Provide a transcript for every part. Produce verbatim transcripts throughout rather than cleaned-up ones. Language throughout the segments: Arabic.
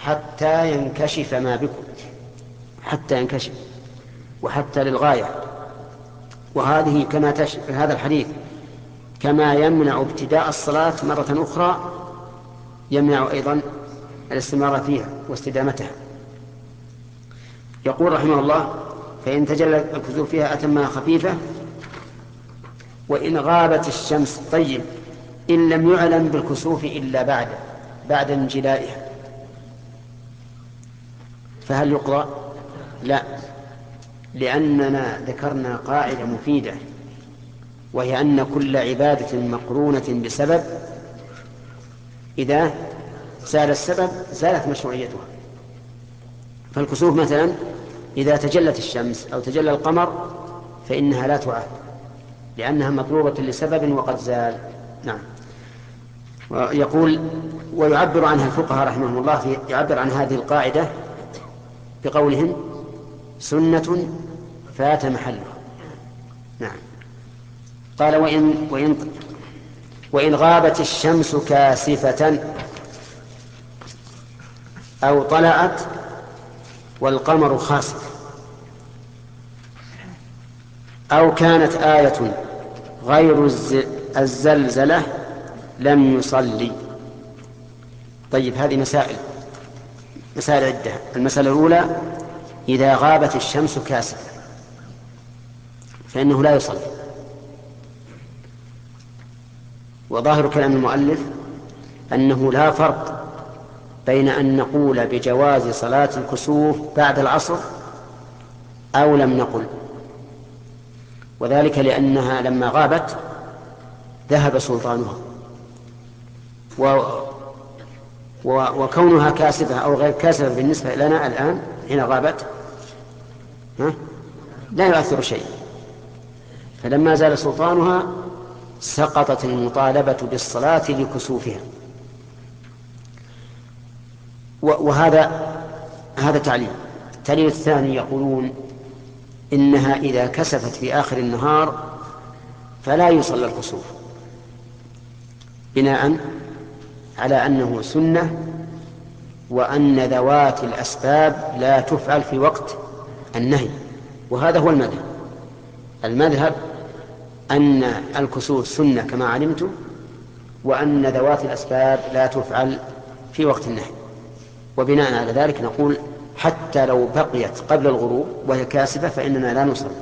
حتى ينكشف ما بكم، حتى ينكشف، وحتى للغاية. وهذه كما تش... هذا الحديث كما يمنع ابتداء الصلاة مرة أخرى يمنع أيضا الاستمرار فيها واستدامتها. يقول رحمه الله: فإن تجلى الكسوف فيها أتمها خفيفة وإن غابت الشمس. طيب، إن لم يعلم بالكسوف إلا بعد بعد انجلائها فهل يقرأ؟ لا، لأننا ذكرنا قاعدة مفيدة، وهي أن كل عبادة مقرونة بسبب إذا زال السبب زالت مشروعيتها. فالكسوف مثلا إذا تجلت الشمس أو تجلى القمر فإنها لا تعاد، لأنها مطلوبة لسبب وقد زال. نعم. يقول: ويعبر عنها الفقهاء رحمهم الله في يعبر عن هذه القاعدة بقولهم: سنة فات محلها. نعم. قال: وإن, وإن, وإن غابت الشمس كاسفة أو طلعت والقمر خاسف أو كانت آية غير الزلزلة لم يصلي. طيب، هذه مسائل مسائل عدة. المسألة الأولى: إذا غابت الشمس كاسفة فإنه لا يصلي. وظاهر كلام المؤلف أنه لا فرق بين أن نقول بجواز صلاة الكسوف بعد العصر أو لم نقل، وذلك لأنها لما غابت ذهب سلطانها، و... و... وكونها كاسفة أو غير كاسفة بالنسبة لنا الآن حين غابت ها؟ لا يؤثر شيء. فلما زال سلطانها سقطت المطالبة بالصلاة لكسوفها. وهذا هذا تعليل. التعليل الثاني يقولون إنها إذا كسفت في آخر النهار فلا يصلى الكسوف، بناء على أنه سنة، وأن ذوات الأسباب لا تفعل في وقت النهي. وهذا هو المذهب. المذهب أن الكسوف سنة كما علمتم، وأن ذوات الأسباب لا تفعل في وقت النهي. وبناء على ذلك نقول حتى لو بقيت قبل الغروب وهي كاسفة فإننا لا نصلي.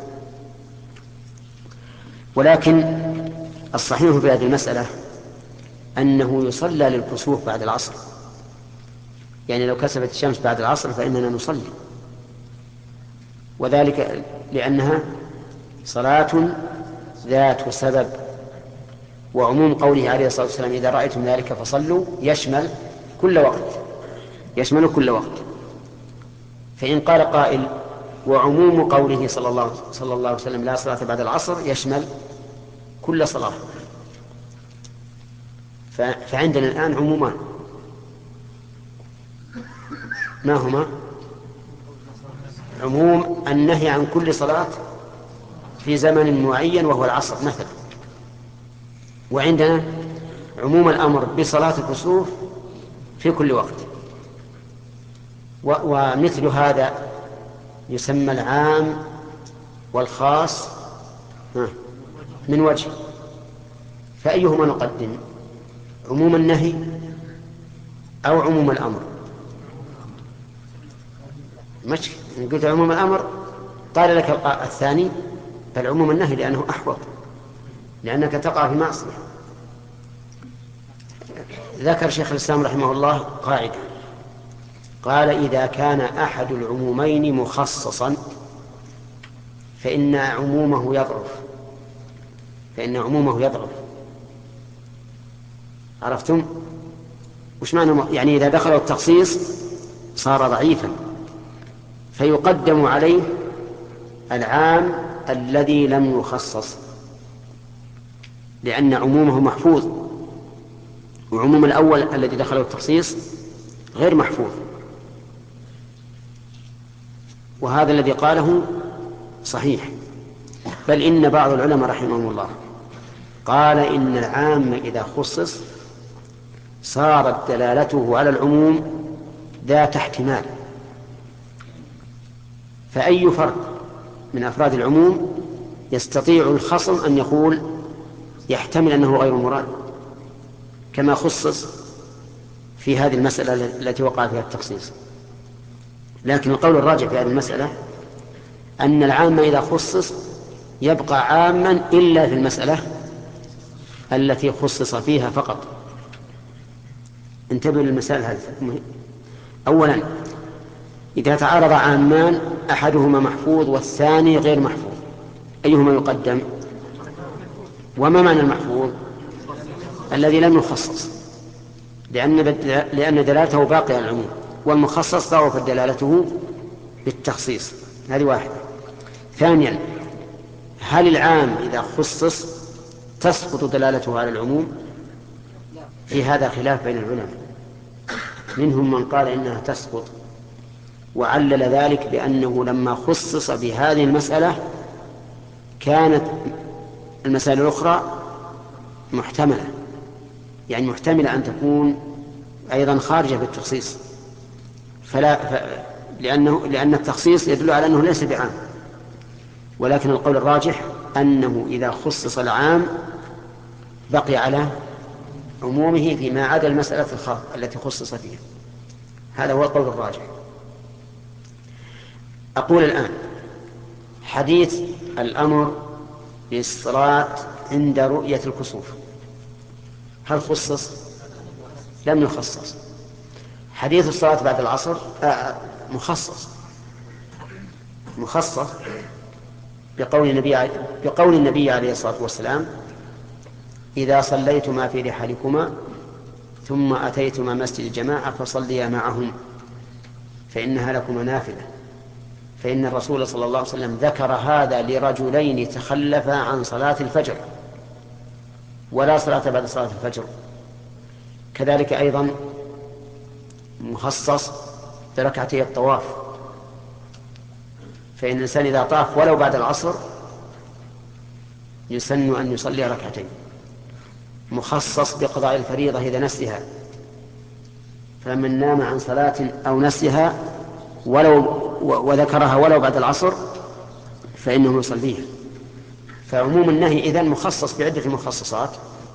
ولكن الصحيح في هذه المسألة أنه يصلى للكسوف بعد العصر، يعني لو كسفت الشمس بعد العصر فإننا نصلي، وذلك لأنها صلاة ذات سبب. وعموم قوله عليه الصلاة والسلام: إذا رأيتم ذلك فصلوا، يشمل كل وقت، يشمل كل وقت. فإن قال قائل: وعموم قوله صلى الله, صلى الله عليه وسلم لا صلاة بعد العصر، يشمل كل صلاة. فعندنا الآن عمومان، ما هما؟ عموم النهي عن كل صلاة في زمن معين وهو العصر مثلا، وعندنا عموم الأمر بصلاة الكسوف في كل وقت. ومثل هذا يسمى العام والخاص من وجه. فأيهما نقدم؟ عموم النهي أو عموم الأمر؟ مش قلت عموم الأمر قال لك الثاني بل عموم النهي لأنه أحوط، لأنك تقع في معصية. ذكر شيخ الإسلام رحمه الله قاعدة، قال: إذا كان أحد العمومين مخصصا فإن عمومه يضعف، فإن عمومه يضعف. عرفتم؟ وش معنى؟ يعني إذا دخل التخصيص صار ضعيفا، فيقدم عليه العام الذي لم يخصص، لأن عمومه محفوظ، وعموم الأول الذي دخله التخصيص غير محفوظ. وهذا الذي قاله صحيح. بل إن بعض العلماء رحمهم الله قال إن العام إذا خصص صارت دلالته على العموم ذات احتمال، فأي فرد من أفراد العموم يستطيع الخصم أن يقول يحتمل أنه غير مراد، كما خصص في هذه المسألة التي وقع فيها التخصيص. لكن القول الراجح في هذه المسألة أن العام إذا خصص يبقى عاما إلا في المسألة التي خصص فيها فقط. انتبهوا للمسائل هذه. أولا، إذا تعارض عامان أحدهما محفوظ والثاني غير محفوظ، أيهما يقدم؟ وما معنى المحفوظ؟ الذي لم يخصص، لأن لأن دلالته باقية على العموم، والمخصص ضعفت دلالته بالتخصيص. هذه واحدة. ثانيا، هل العام إذا خصص تسقط دلالته على العموم؟ في هذا خلاف بين العلماء، منهم من قال إنها تسقط، وعلل ذلك بأنه لما خصص بهذه المسألة كانت المسائل الأخرى محتملة، يعني محتملة أن تكون أيضا خارجة بالتخصيص، فلا ف... لأنه لأن التخصيص يدل على أنه ليس بعام. ولكن القول الراجح أنه إذا خصص العام بقي على عمومه فيما عدا المسألة الخاصة التي خصص فيها. هذا هو القول الراجح. أقول الآن حديث الأمر بالصلاة عند رؤية الكسوف هل خصص؟ لم يخصص. حديث الصلاة بعد العصر آه مخصص مخصص بقول النبي بقول النبي عليه الصلاة والسلام: إذا صليتما في رحالكما ثم أتيتما مسجد الجماعة فصليا معهم فإنها لكما نافلة. فإن الرسول صلى الله عليه وسلم ذكر هذا لرجلين تخلفا عن صلاة الفجر ولا صلاة بعد صلاة الفجر. كذلك أيضا مخصص بركعتي الطواف، فإن الإنسان إذا طاف ولو بعد العصر يسن أن يصلي ركعتين. مخصص بقضاء الفريضة إذا نسيها، فمن نام عن صلاة أو نسيها ولو وذكرها ولو بعد العصر فإنه يصليها. فعموم النهي إذن مخصص بعدة مخصصات،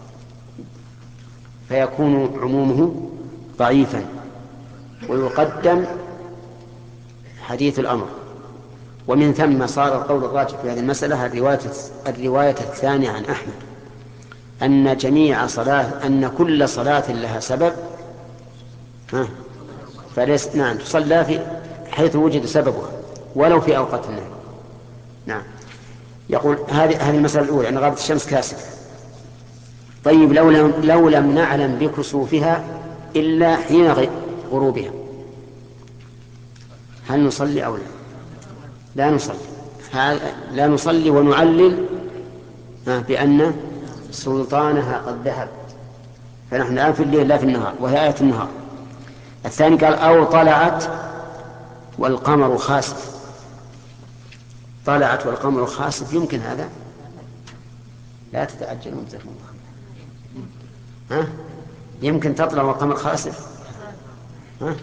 فيكون عمومه ضعيفا، ويقدم حديث الأمر. ومن ثم صار القول الراجح في هذه المسألة الرواية, الرواية الثانية عن أحمد أن جميع صلاة أن كل صلاة لها سبب ها فليس نعم تصلى في حيث وجد سببها ولو في أوقات النهي. نعم. يقول هذه هذه المسألة الأولى أن غابة الشمس كاسفة. طيب لو لم, لو لم نعلم بكسوفها إلا حين غروبها هل نصلي أو لا؟ لا نصلي. لا نصلي ونعلل بأن سلطانها قد ذهب، فنحن الآن في الليل لا في النهار، وهي آية النهار. الثاني قال أو طلعت والقمر خاسف. طلعت والقمر خاسف يمكن هذا؟ لا تتعجلون جزاكم الله. ها؟ يمكن تطلع والقمر خاسف؟ ها؟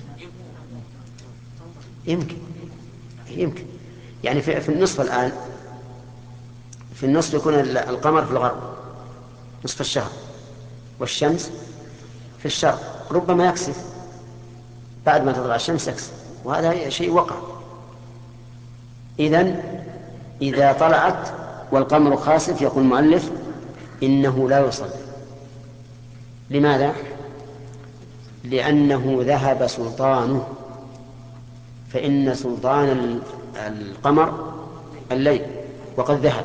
يمكن يمكن يعني في, في النصف الآن في النصف يكون القمر في الغرب نصف الشهر والشمس في الشرق، ربما يكسف بعد ما تطلع الشمس يكسف، وهذا شيء وقع. إذن إذا طلعت والقمر خاسف يقول المؤلف إنه لا يصلي. لماذا؟ لأنه ذهب سلطانه، فإن سلطان القمر الليل وقد ذهب،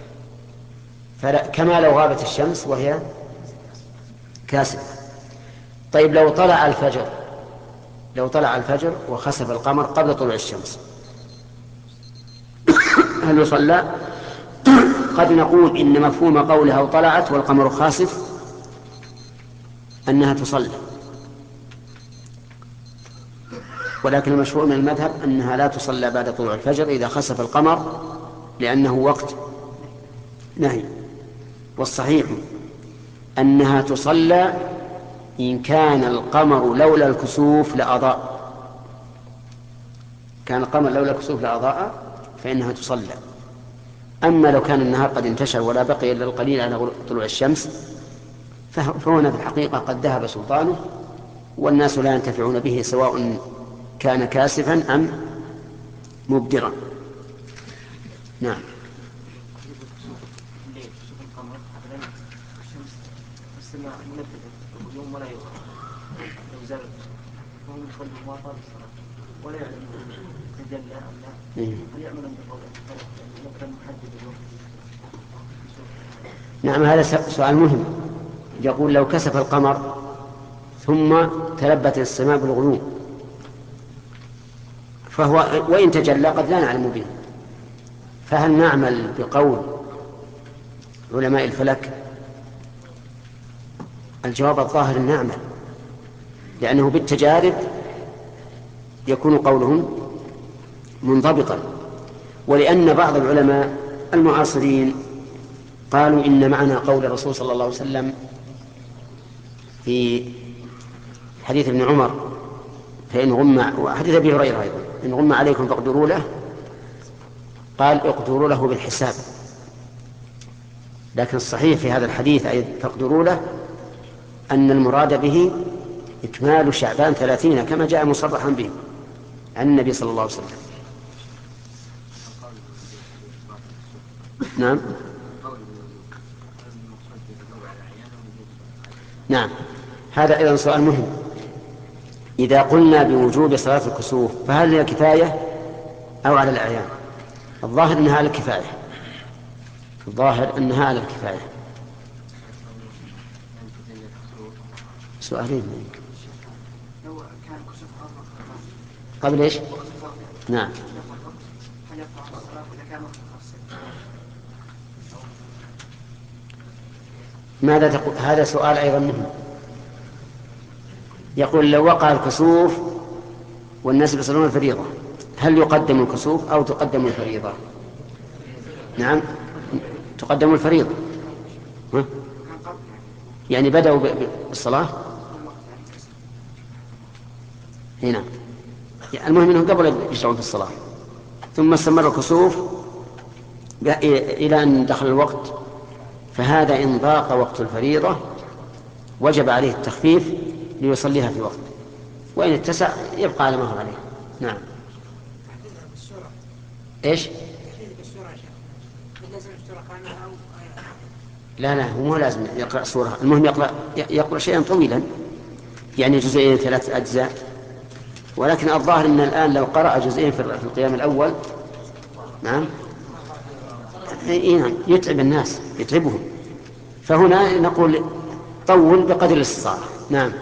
كما لو غابت الشمس وهي كاسفة. طيب لو طلع الفجر لو طلع الفجر وخسف القمر قبل طلوع الشمس هل يصلى؟ قد نقول إن مفهوم قولها وطلعت والقمر خاسف أنها تصلى، ولكن المشهور من المذهب أنها لا تصلى بعد طلوع الفجر إذا خسف القمر لأنه وقت نهي. والصحيح أنها تصلى إن كان القمر لولا الكسوف لأضاء، كان القمر لولا الكسوف لأضاء فإنها تصلى. أما لو كان النهار قد انتشر ولا بقي إلا القليل على طلوع الشمس فهنا في الحقيقة قد ذهب سلطانه والناس لا ينتفعون به سواء كان كاسفا أم مبدرا. نعم. ولا يعلم تجلى أم لا فليعمل نعم. هذا سؤال مهم. يقول لو كسف القمر ثم تلبت السماء بالغيوم فهو وإن تجلى قد لا نعلم به، فهل نعمل بقول علماء الفلك؟ الجواب الظاهر نعمل، لأنه بالتجارب يكون قولهم منضبطا، ولأن بعض العلماء المعاصرين قالوا إن معنى قول الرسول صلى الله عليه وسلم في حديث ابن عمر فإن غم، وحديث أبي هريرة أيضا، إن غم عليكم فاقدروا له، قال اقدروا له بالحساب، لكن الصحيح في هذا الحديث أي فاقدروا له أن المراد به إكمال شعبان ثلاثين كما جاء مصرحا به عن النبي صلى الله عليه وسلم. نعم. نعم. هذا أيضا سؤال مهم. إذا قلنا بوجوب صلاة الكسوف فهل هي كفاية أو على الأعيان؟ الظاهر أنها على الكفاية، الظاهر أنها على الكفاية. سؤالين قبل إيش؟ نعم. ماذا تقول؟ هذا سؤال أيضا مهم. يقول لو وقع الكسوف والناس يصلون الفريضة هل يقدم الكسوف أو تقدم الفريضة؟ نعم تقدم الفريضة. ها؟ يعني بدأوا بالصلاة هنا، المهم أنهم قبل يشرعون في الصلاة ثم استمر الكسوف إلى أن دخل الوقت، فهذا إن ضاق وقت الفريضة وجب عليه التخفيف ليصليها في وقت، وإن اتسع يبقى على ما هو عليه. نعم. إيش؟ لا لا هو مو لازم يقرأ سورة، المهم يقرأ يقرأ شيئا طويلا يعني جزئين ثلاث أجزاء، ولكن الظاهر أن الآن لو قرأ جزئين في القيام الأول نعم يتعب الناس يتعبهم، فهنا نقول طول بقدر الاستطاعة. نعم.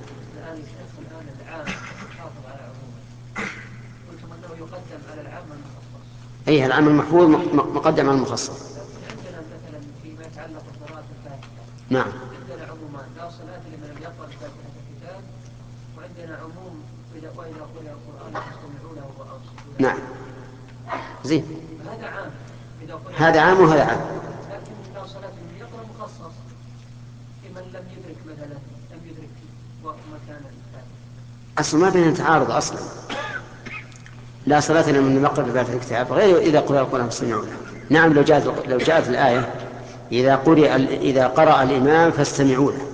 أي العام المحفوظ مقدم على المخصص. عندنا مثلا فيما يتعلق بقراءة الفاتحة نعم عندنا عموما لا صلاة لمن لم يقرأ فاتحة الكتاب، وعندنا عموم إذا وإذا قرأ القرآن فاستمعوا له وأنصتوا. نعم زين. هذا عام إذا قرأ هذا عام وهذا عام. لكن لا صلاة لمن يقرأ مخصص لمن لم يدرك مثلا لم يدرك مكان الفاتحة. أصلا ما بين تعارض أصلا، لا صلاة لمن لم يقرأ بفاتحة الكتاب غير إذا قرأ القرآن فاستمعوا له. نعم لو جاءت لو جاءت الآية إذا قرأ إذا قرأ الإمام فاستمعوا له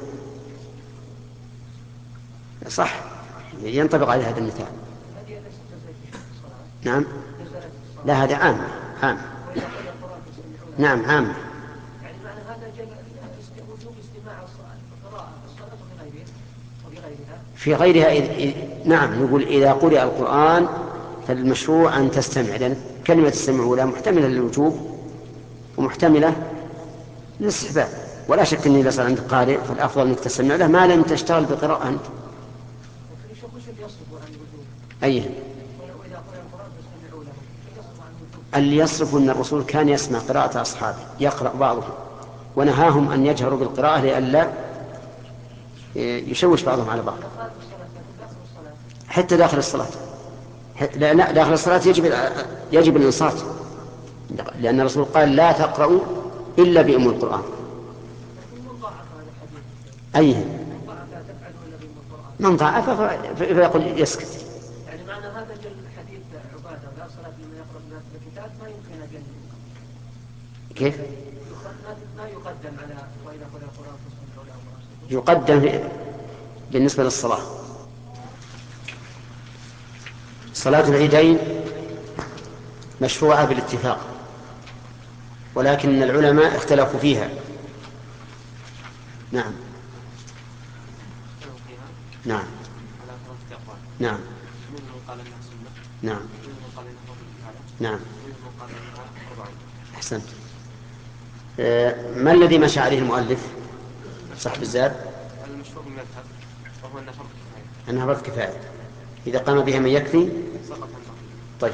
صح ينطبق على هذا المثال. نعم لا هذا عام عام. نعم عام. يعني معنى هذا وجوب استماع القراءة في الصلاة وفي غيرها في غيرها إذ... نعم نقول إذا قرأ القرآن فالمشروع أن تستمع، لأن كلمة استمعوا لها محتملة للوجوب ومحتملة للاستحباب، ولا شك أني إذا صار عندك قارئ فالأفضل أنك تستمع له ما لم تشتغل بقراءة أنت. أيه اللي يصرف أن الرسول كان يسمع قراءة أصحابه يقرأ بعضهم ونهاهم أن يجهروا بالقراءة لئلا يشوش بعضهم على بعض حتى داخل الصلاة. لا داخل الصلاة يجب يجب الإنصات، لأن الرسول قال لا تقرأوا إلا بأم القرآن. أيه من ضعف فيقول يسكت. يعني معنى هذا الحديث يقرأ الكتاب ما يمكن أن كيف؟ ما يقدم على وإذا قرأ القرآن فاستمعوا له وأنصتوا. يقدم بالنسبة للصلاة. صلاة العيدين مشروعة بالاتفاق، ولكن العلماء اختلفوا فيها. نعم نعم نعم نعم نعم أحسنت. ما الذي مشى عليه المؤلف صاحب الزاد؟ المشهور من المذهب وهو أنها فرض كفاية. أنها فرض كفاية، إذا قام بها من يكفي. طيب،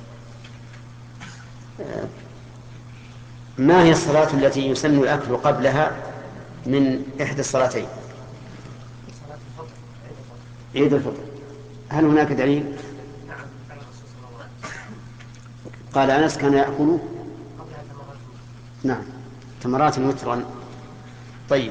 ما هي الصلاة التي يسن الأكل قبلها من إحدى الصلاتين؟ عيد الفطر. هل هناك دليل؟ قال أنس كان يأكل نعم تمرات وترا. طيب،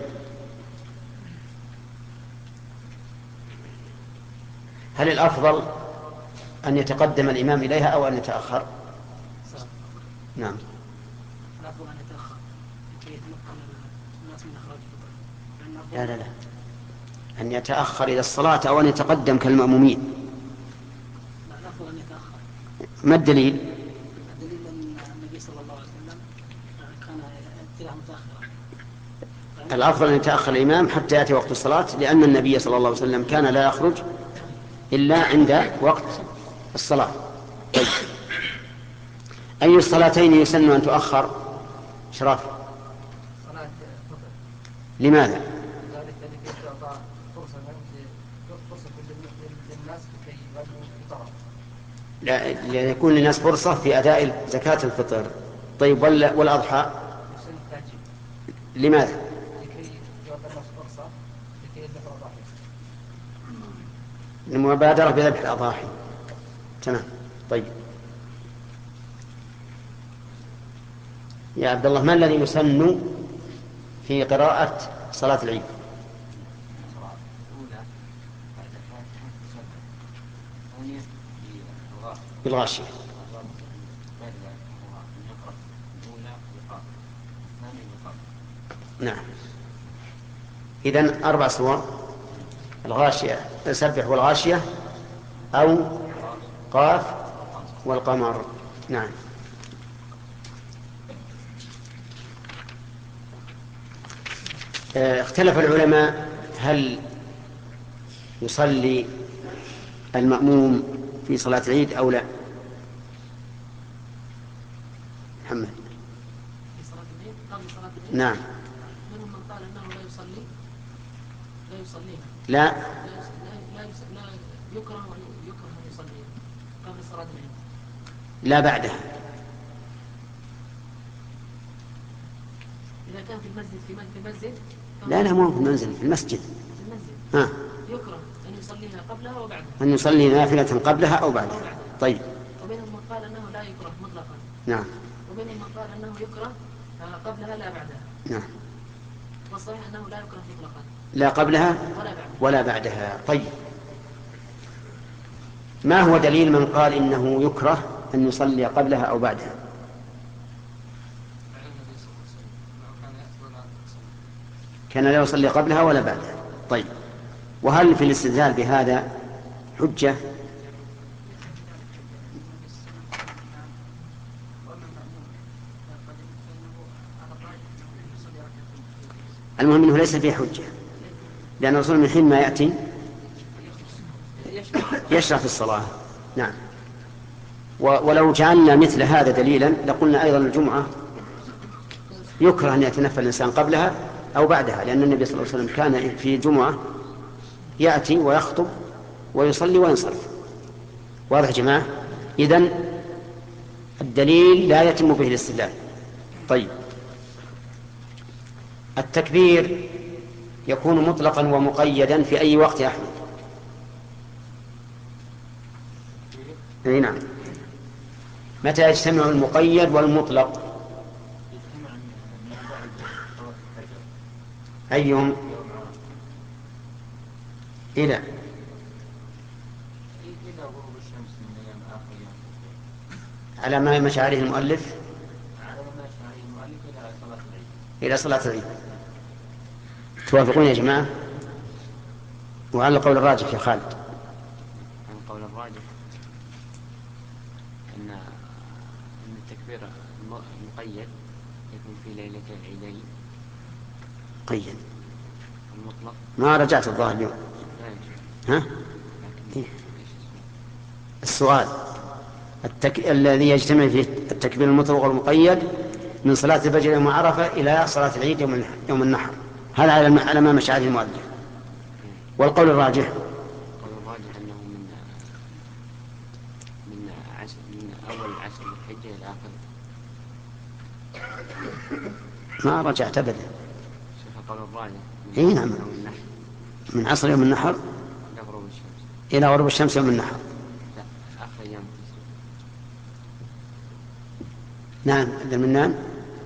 هل الأفضل أن يتقدم الإمام إليها أو أن يتأخر؟ نعم الأفضل أن يتأخر لكي يتمكن الناس من إخراج الفطر. لا لا لا أن يتأخر إلى الصلاة أو أن يتقدم كالمأمومين. لا، الأفضل أن يتأخر. ما الدليل؟ الدليل أن النبي صلى الله عليه وسلم كان اتجاه متأخرا. الأفضل أن يتأخر الإمام حتى يأتي وقت الصلاة، لأن النبي صلى الله عليه وسلم كان لا يخرج إلا عند وقت الصلاة. طيب، أي الصلاتين يسن أن تؤخر؟ شراف. صلاة الفطر. لماذا؟ ذلك لكي تعطى فرصة فرصة للناس لكي يؤدوا الفطر. لا، ليكون للناس فرصة في أداء زكاة الفطر. طيب، والأضحى يسن التأجيل. لماذا؟ لكي يعطى الناس فرصة لكي يذبحوا الأضاحي. المبادرة بذبح الأضاحي. تمام. طيب يا عبد الله، ما الذي يسن في قراءة صلاة العيد؟ بالغاشية. نعم، إذن أربع سور: الغاشية، سبح والغاشية، أو قاف والقمر. نعم. اختلف العلماء هل يصلي المأموم في صلاة العيد أو لا. محمد. في صلاة العيد قبل صلاة العيد. نعم. منهم من قال أنه لا يصلي لا يصليها. لا لا لا لا يكره يكره أن يصلي قبل صلاة العيد. لا بعدها. إذا كان في المسجد في المسجد لا لا مو في المنزل، في المسجد. في المسجد ها. يكره أن يصليها قبلها وبعدها. أن يصلي نافلة قبلها أو بعدها. طيب. ومنهم من قال أنه لا يكره مطلقا. نعم. ومنهم من قال أنه يكره قبلها لا بعدها. نعم. والصحيح أنه لا يكره مطلقا. لا قبلها ولا بعدها. ولا بعدها. طيب، ما هو دليل من قال إنه يكره أن يصلي قبلها أو بعدها؟ كان لا يصلي قبلها ولا بعدها. طيب، وهل في الاستدلال بهذا حجة؟ المهم أنه ليس فيه حجة، لأن الرسول من حين ما يأتي يشرع في الصلاة. نعم. ولو جعلنا مثل هذا دليلا لقلنا أيضا الجمعة يكره أن يتنفل الإنسان قبلها أو بعدها، لأن النبي صلى الله عليه وسلم كان في جمعة يأتي ويخطب ويصلي وينصرف. واضح يا جماعة؟ إذن الدليل لا يتم به الاستدلال. طيب، التكبير يكون مطلقا ومقيدا في أي وقت يا أحمد؟ أي نعم. متى يجتمع المقيد والمطلق؟ أيهم؟ إلى على ما مشى عليه المؤلف على ما مشى عليه المؤلف إلى صلاة العيد. إلى صلاة العيد. توافقون يا جماعة؟ وعلى القول الراجح يا خالد. عن القول الراجح أن أن التكبير المقيد يكون في ليلة العيدين. قيد المطلق ما رجعت الظاهر اليوم. ها؟ إيه؟ السؤال التك... الذي يجتمع فيه التكبير المطلق والمقيد من صلاة الفجر يوم عرفة إلى صلاة العيد يوم يوم النحر، هذا على على ما مشى عليه المؤلف. والقول الراجح القول الراجح أنه من من عشر من أول عشر ذي الحجة إلى آخره. ما رجعت أبدا. شوف القول الراجح. إيه نعم. من عصر يوم النحر إلى غروب الشمس. إلى غروب الشمس يوم النحر. لا آخر أيام. نعم عبد المنان.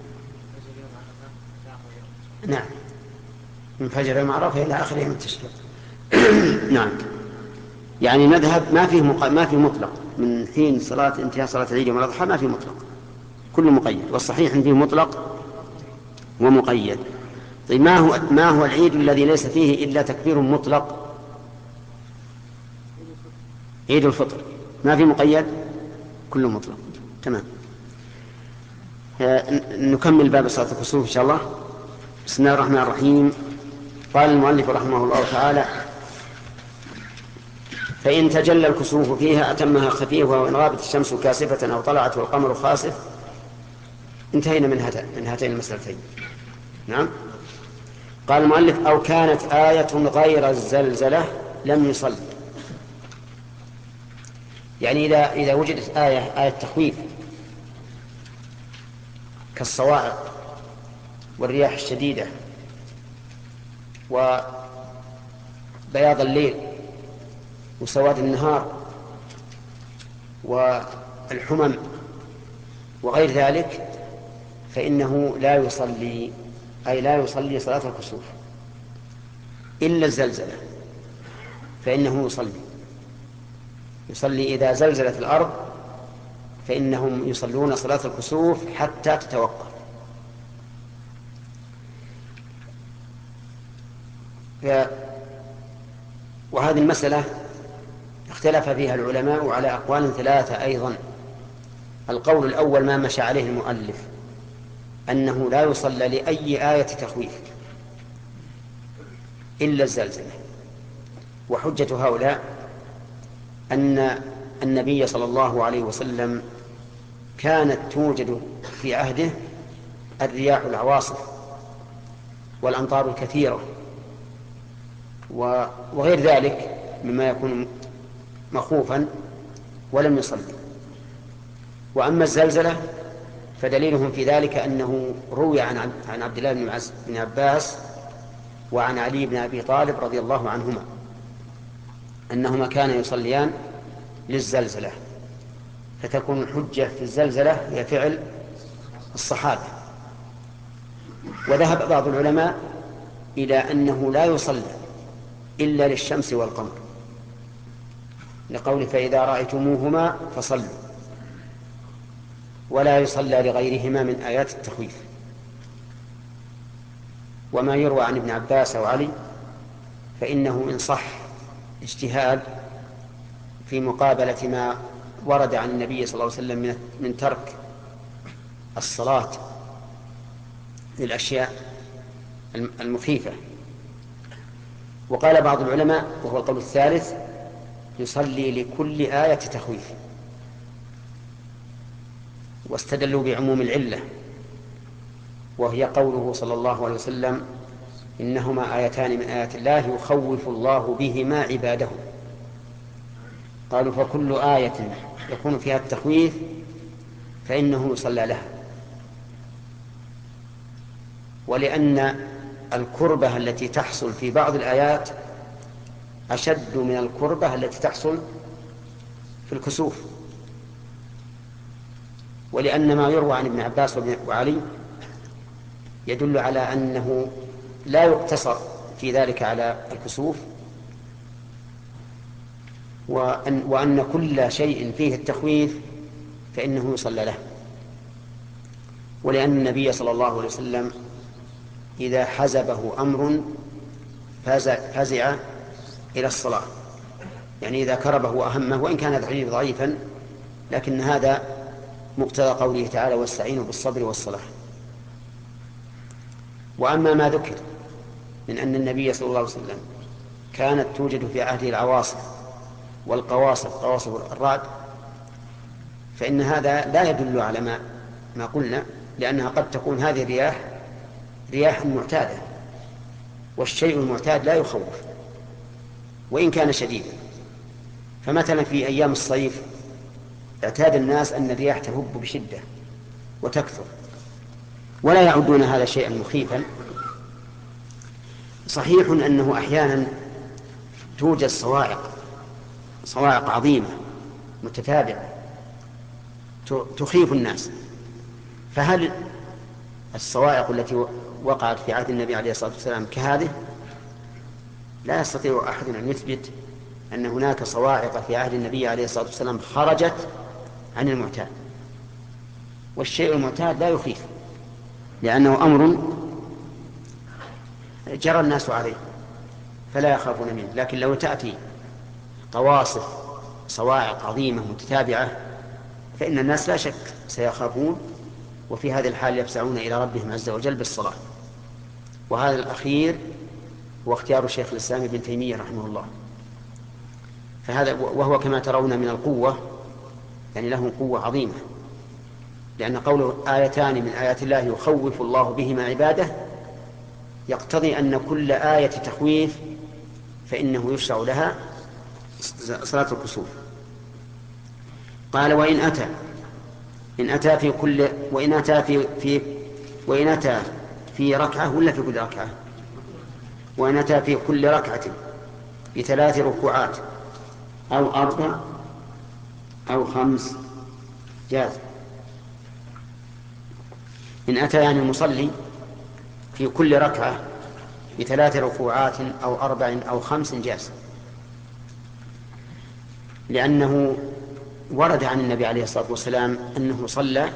نعم من فجر يوم عرفة إلى آخر يوم التشريق. نعم يعني مذهب ما فيه مق... ما فيه مطلق من حين صلاة انتهاء صلاة العيد يوم الأضحى، ما فيه مطلق، كله مقيد. والصحيح أن فيه مطلق ومقيد. طيب ما هو ما هو العيد الذي ليس فيه إلا تكبير مطلق؟ عيد الفطر ما فيه مقيد، كله مطلق. تمام. نكمل باب صلاة الكسوف إن شاء الله. بسم الله الرحمن الرحيم. قال المؤلف رحمه الله تعالى: فإن تجلى الكسوف فيها أتمها خفيه، وإن غابت الشمس كاسفة أو طلعت والقمر خاسف. انتهينا من هاتين من هاتين المسألتين. نعم. قال المؤلف: أو كانت آية غير الزلزلة لم يصل. يعني إذا إذا وجدت آية آية تخويف كالصواعق والرياح الشديدة وبياض الليل وسواد النهار والحمم وغير ذلك، فإنه لا يصلي، أي لا يصلي صلاة الكسوف إلا الزلزلة، فإنه يصلي يصلي إذا زلزلت الأرض، فإنهم يصلون صلاة الكسوف حتى تتوقف. وهذه المسألة اختلف فيها العلماء على أقوال ثلاثة أيضا. القول الأول ما مشى عليه المؤلف، أنه لا يصلى لأي آية تخويف إلا الزلزلة. وحجة هؤلاء أن النبي صلى الله عليه وسلم كانت توجد في عهده الرياح العواصف والأمطار الكثيرة وغير ذلك مما يكون مخوفا ولم يصلي. وأما الزلزلة فدليلهم في ذلك أنه روي عن عن عبد الله بن عباس وعن علي بن أبي طالب رضي الله عنهما أنهما كانا يصليان للزلزلة، فتكون الحجة في الزلزلة هي فعل الصحابة. وذهب بعض العلماء إلى أنه لا يصلى إلا للشمس والقمر، لقول فإذا رأيتموهما فصلوا، ولا يصلى لغيرهما من آيات التخويف. وما يروى عن ابن عباس وعلي فإنه إن صح اجتهاد في مقابلة ما ورد عن النبي صلى الله عليه وسلم من ترك الصلاة للأشياء المخيفة. وقال بعض العلماء وهو القول الثالث: يصلي لكل آية تخويف. واستدلوا بعموم العلة، وهي قوله صلى الله عليه وسلم: إنهما آيتان من آيات الله يخوف الله بهما عباده. قالوا فكل آية يكون فيها التخويف فإنه يصلى لها. ولأن الكربة التي تحصل في بعض الآيات أشد من الكربة التي تحصل في الكسوف. ولأن ما يروى عن ابن عباس وعلي يدل على أنه لا يقتصر في ذلك على الكسوف، وأن, وأن كل شيء فيه التخويف فإنه يصلى له. ولأن النبي صلى الله عليه وسلم إذا حزبه أمر فزع إلى الصلاة، يعني إذا كربه وأهمه، وإن كان هذا الحديث ضعيفا لكن هذا مقتضى قوله تعالى واستعينوا بالصبر والصلاة. وأما ما ذكر من أن النبي صلى الله عليه وسلم كانت توجد في عهده العواصف والقواصف، قواصف الرعد، فإن هذا لا يدل على ما ما قلنا، لأنها قد تكون هذه الرياح رياح معتادة، والشيء المعتاد لا يخوف وإن كان شديدا. فمثلا في أيام الصيف اعتاد الناس أن الرياح تهب بشدة وتكثر، ولا يعدون هذا شيئا مخيفا. صحيح أنه أحيانا توجد صواعق صواعق عظيمة متتابعة تخيف الناس، فهل الصواعق التي وقعت في عهد النبي عليه الصلاة والسلام كهذه؟ لا يستطيع أحد أن يثبت أن هناك صواعق في عهد النبي عليه الصلاة والسلام خرجت عن المعتاد، والشيء المعتاد لا يخيف لأنه أمر جرى الناس عليه فلا يخافون منه. لكن لو تأتي قواصف صواعق عظيمة متتابعة فإن الناس لا شك سيخافون، وفي هذه الحال يفزعون إلى ربهم عز وجل بالصلاة. وهذا الأخير هو اختيار شيخ الإسلام ابن تيمية رحمه الله، فهذا وهو كما ترون من القوة، يعني له قوة عظيمة، لأن قوله آيتان من آيات الله يخوف الله بهما عباده يقتضي أن كل آية تخويف فإنه يشرع لها صلاة الكسوف. قال وإن أتى إن أتى في كل وإن أتى في في وإن أتى في ركعة ولا في كل ركعة وإن أتى في كل ركعة بثلاث ركوعات أو أربع أو خمس جاز. إن أتى يعني المصلي في كل ركعة بثلاث ركوعات أو أربع أو خمس جاز، لأنه ورد عن النبي عليه الصلاة والسلام أنه صلى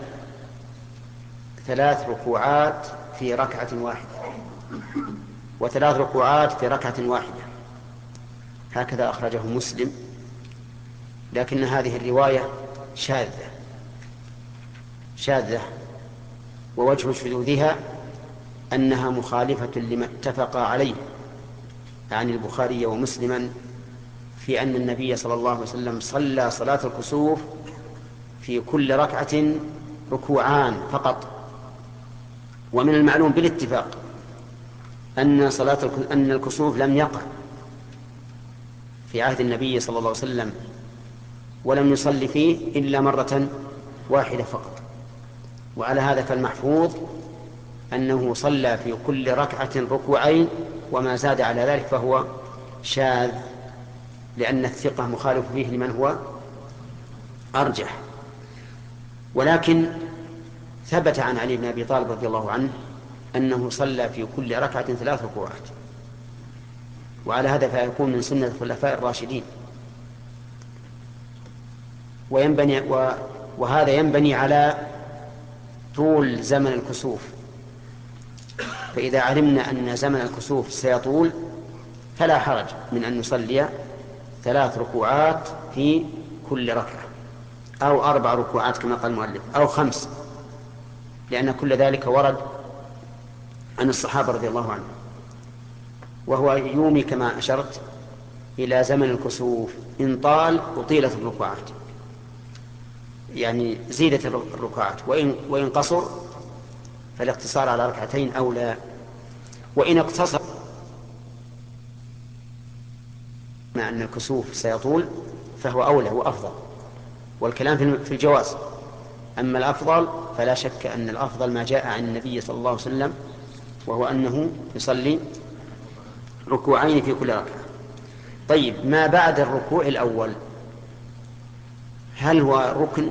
ثلاث ركوعات في ركعة واحدة وثلاث ركوعات في ركعة واحدة، هكذا أخرجه مسلم. لكن هذه الرواية شاذة شاذة ووجه شذوذها أنها مخالفة لما اتفق عليه عن البخاري ومسلما في أن النبي صلى الله عليه وسلم صلى صلاة الكسوف في كل ركعة ركوعان فقط. ومن المعلوم بالاتفاق أن صلاة أن الكسوف لم يقع في عهد النبي صلى الله عليه وسلم ولم يصلي فيه إلا مرة واحدة فقط. وعلى هذا فالمحفوظ أنه صلى في كل ركعة ركوعين، وما زاد على ذلك فهو شاذ، لأن الثقة مخالف فيه لمن هو أرجح. ولكن ثبت عن علي بن أبي طالب رضي الله عنه أنه صلى في كل ركعة ثلاث ركوعات، وعلى هذا فيكون من سنة الخلفاء الراشدين. وينبني وهذا ينبني على طول زمن الكسوف، فإذا علمنا أن زمن الكسوف سيطول فلا حرج من أن نصلي ثلاث ركوعات في كل ركعة أو أربع ركوعات كما قال المؤلف أو خمس، لأن كل ذلك ورد عن الصحابة رضي الله عنهم. وهو يومي كما أشرت إلى زمن الكسوف، إن طال أطيلت الركوعات، يعني زيدت الركوعات، وإن, وإن قصر فالاقتصار على ركعتين أولى. وإن اقتصر مع أن الكسوف سيطول فهو أولى وأفضل، والكلام في الجواز. أما الأفضل فلا شك أن الأفضل ما جاء عن النبي صلى الله عليه وسلم، وهو أنه يصلي ركوعين في كل ركعة. طيب، ما بعد الركوع الأول هل هو ركن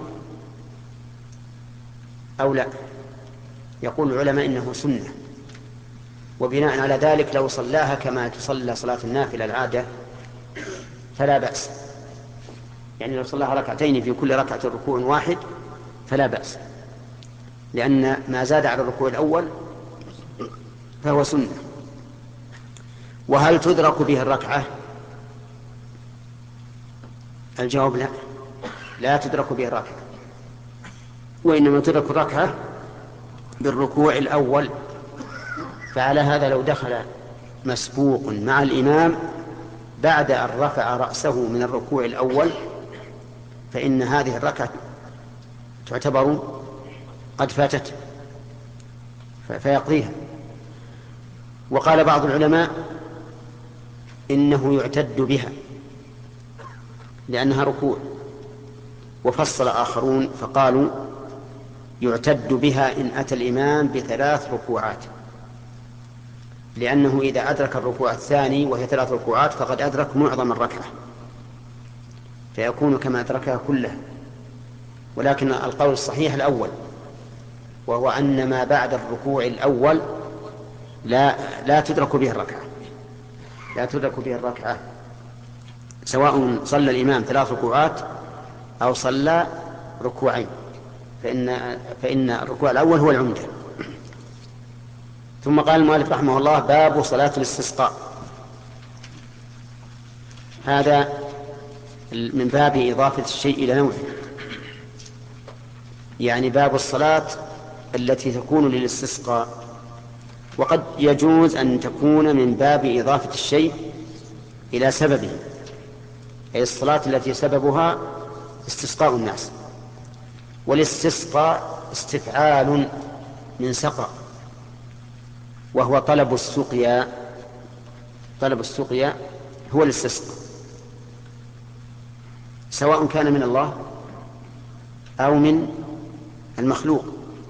أو لا؟ يقول العلماء إنه سنة، وبناء على ذلك لو صلاها كما تصلى صلاة النافلة العادة فلا بأس، يعني لو صلاها ركعتين في كل ركعة ركوع واحد فلا بأس، لأن ما زاد على الركوع الأول فهو سنة. وهل تدرك به الركعة؟ الجواب لا، لا تدرك به الركعة، وإنما تدرك الركعة بالركوع الأول. فعلى هذا لو دخل مسبوق مع الإمام بعد أن رفع رأسه من الركوع الأول فإن هذه الركعة تعتبر قد فاتت فيقضيها. وقال بعض العلماء إنه يعتد بها لأنها ركوع، وفصل آخرون فقالوا يعتد بها إن أتى الإمام بثلاث ركوعات، لأنه إذا أدرك الركوع الثاني وهي ثلاث ركوعات فقد أدرك معظم الركعة فيكون كما أدركها كلها. ولكن القول الصحيح الأول، وهو أن ما بعد الركوع الأول لا, لا تدرك به الركعة، لا تدرك به الركعة سواء صلى الإمام ثلاث ركوعات أو صلى ركوعين، فإن, فإن الركوع الأول هو العمدة. ثم قال المؤلف رحمه الله: باب صلاة الاستسقاء. هذا من باب إضافة الشيء إلى نوعه، يعني باب الصلاة التي تكون للاستسقاء. وقد يجوز أن تكون من باب إضافة الشيء إلى سببه، أي الصلاة التي سببها استسقاء الناس. والاستسقاء استفعال من سقى، وهو طلب السقيا. طلب السقيا هو الاستسقاء، سواء كان من الله أو من المخلوق.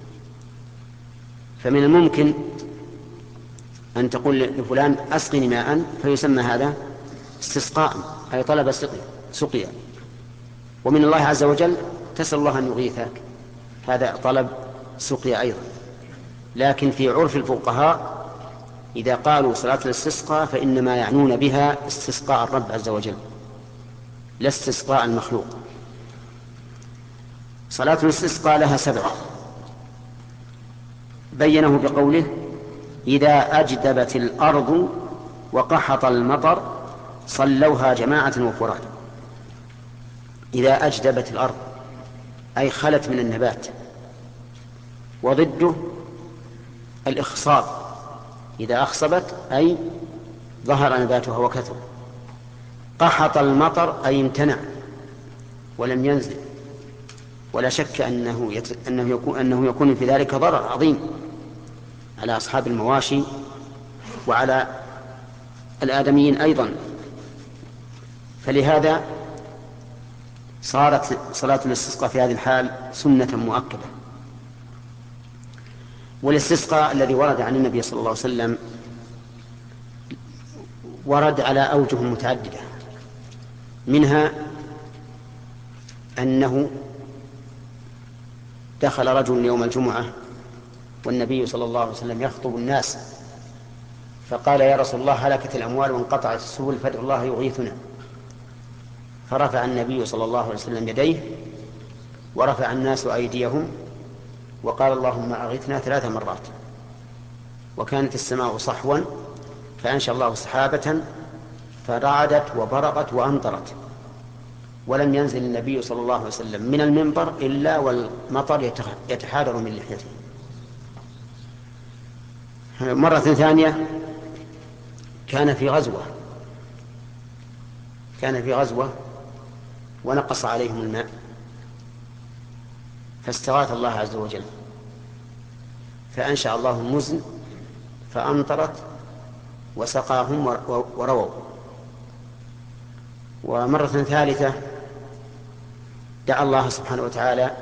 فمن الممكن أن تقول لفلان أسقني ماء فيسمى هذا استسقاء، أي طلب سقيا. ومن الله عز وجل تسأل الله أن يغيثك، هذا طلب سقيا أيضا. لكن في عرف الفقهاء إذا قالوا صلاة الاستسقاء فإنما يعنون بها استسقاء الرب عز وجل لا استسقاء المخلوق. صلاة الاستسقاء لها سبب بينه بقوله: إذا أجدبت الأرض وقحط المطر صلوها جماعة وفراد. إذا أجدبت الأرض أي خلت من النبات، وضده الإخصاب، إذا أخصبت أي ظهر نباتها وكثر. قحط المطر أي امتنع ولم ينزل، ولا شك أنه, يت... أنه, يكون... أنه يكون في ذلك ضرر عظيم على أصحاب المواشي وعلى الآدميين أيضا. فلهذا صارت صلاة الاستسقاء في هذه الحال سنة مؤكدة. والاستسقاء الذي ورد عن النبي صلى الله عليه وسلم ورد على أوجه متعددة، منها أنه دخل رجل يوم الجمعة والنبي صلى الله عليه وسلم يخطب الناس فقال: يا رسول الله، هلكت الأموال وانقطعت السبل فادعوا الله يغيثنا. فرفع النبي صلى الله عليه وسلم يديه ورفع الناس أيديهم وقال: اللهم أغثنا ثلاث مرات. وكانت السماء صحوا فأنشأ الله سحابة فرعدت وبرقت وأمطرت، ولم ينزل النبي صلى الله عليه وسلم من المنبر إلا والمطر يتحادر من لحيته. مرة ثانية كان في غزوة كان في غزوة ونقص عليهم الماء فاستغاث الله عز وجل فأنشأ الله المزن فأمطرت وسقاهم ورووا. ومرة ثالثة دعا الله سبحانه وتعالى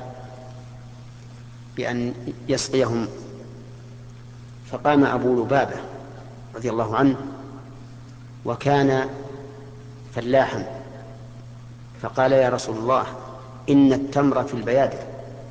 بأن يسقيهم، فقام أبو لبابة رضي الله عنه وكان فلاحا فقال: يا رسول الله، إن التمر في البيادر.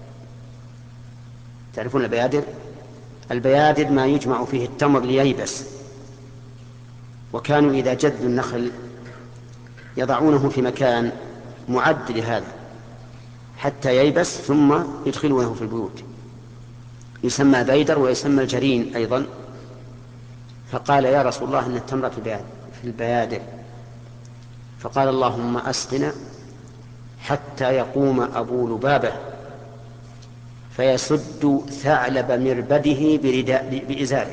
تعرفون البيادر؟ البيادر ما يجمع فيه التمر لييبس، وكانوا إذا جدوا النخل يضعونه في مكان معد لهذا حتى ييبس ثم يدخلونه في البيوت، يسمى بيدر ويسمى الجرين أيضا. فقال يا رسول الله إن التمر في البيادر، فقال اللهم أسقنا حتى يقوم أبو لبابة فيسد ثعلب مربده برداء بإزاره.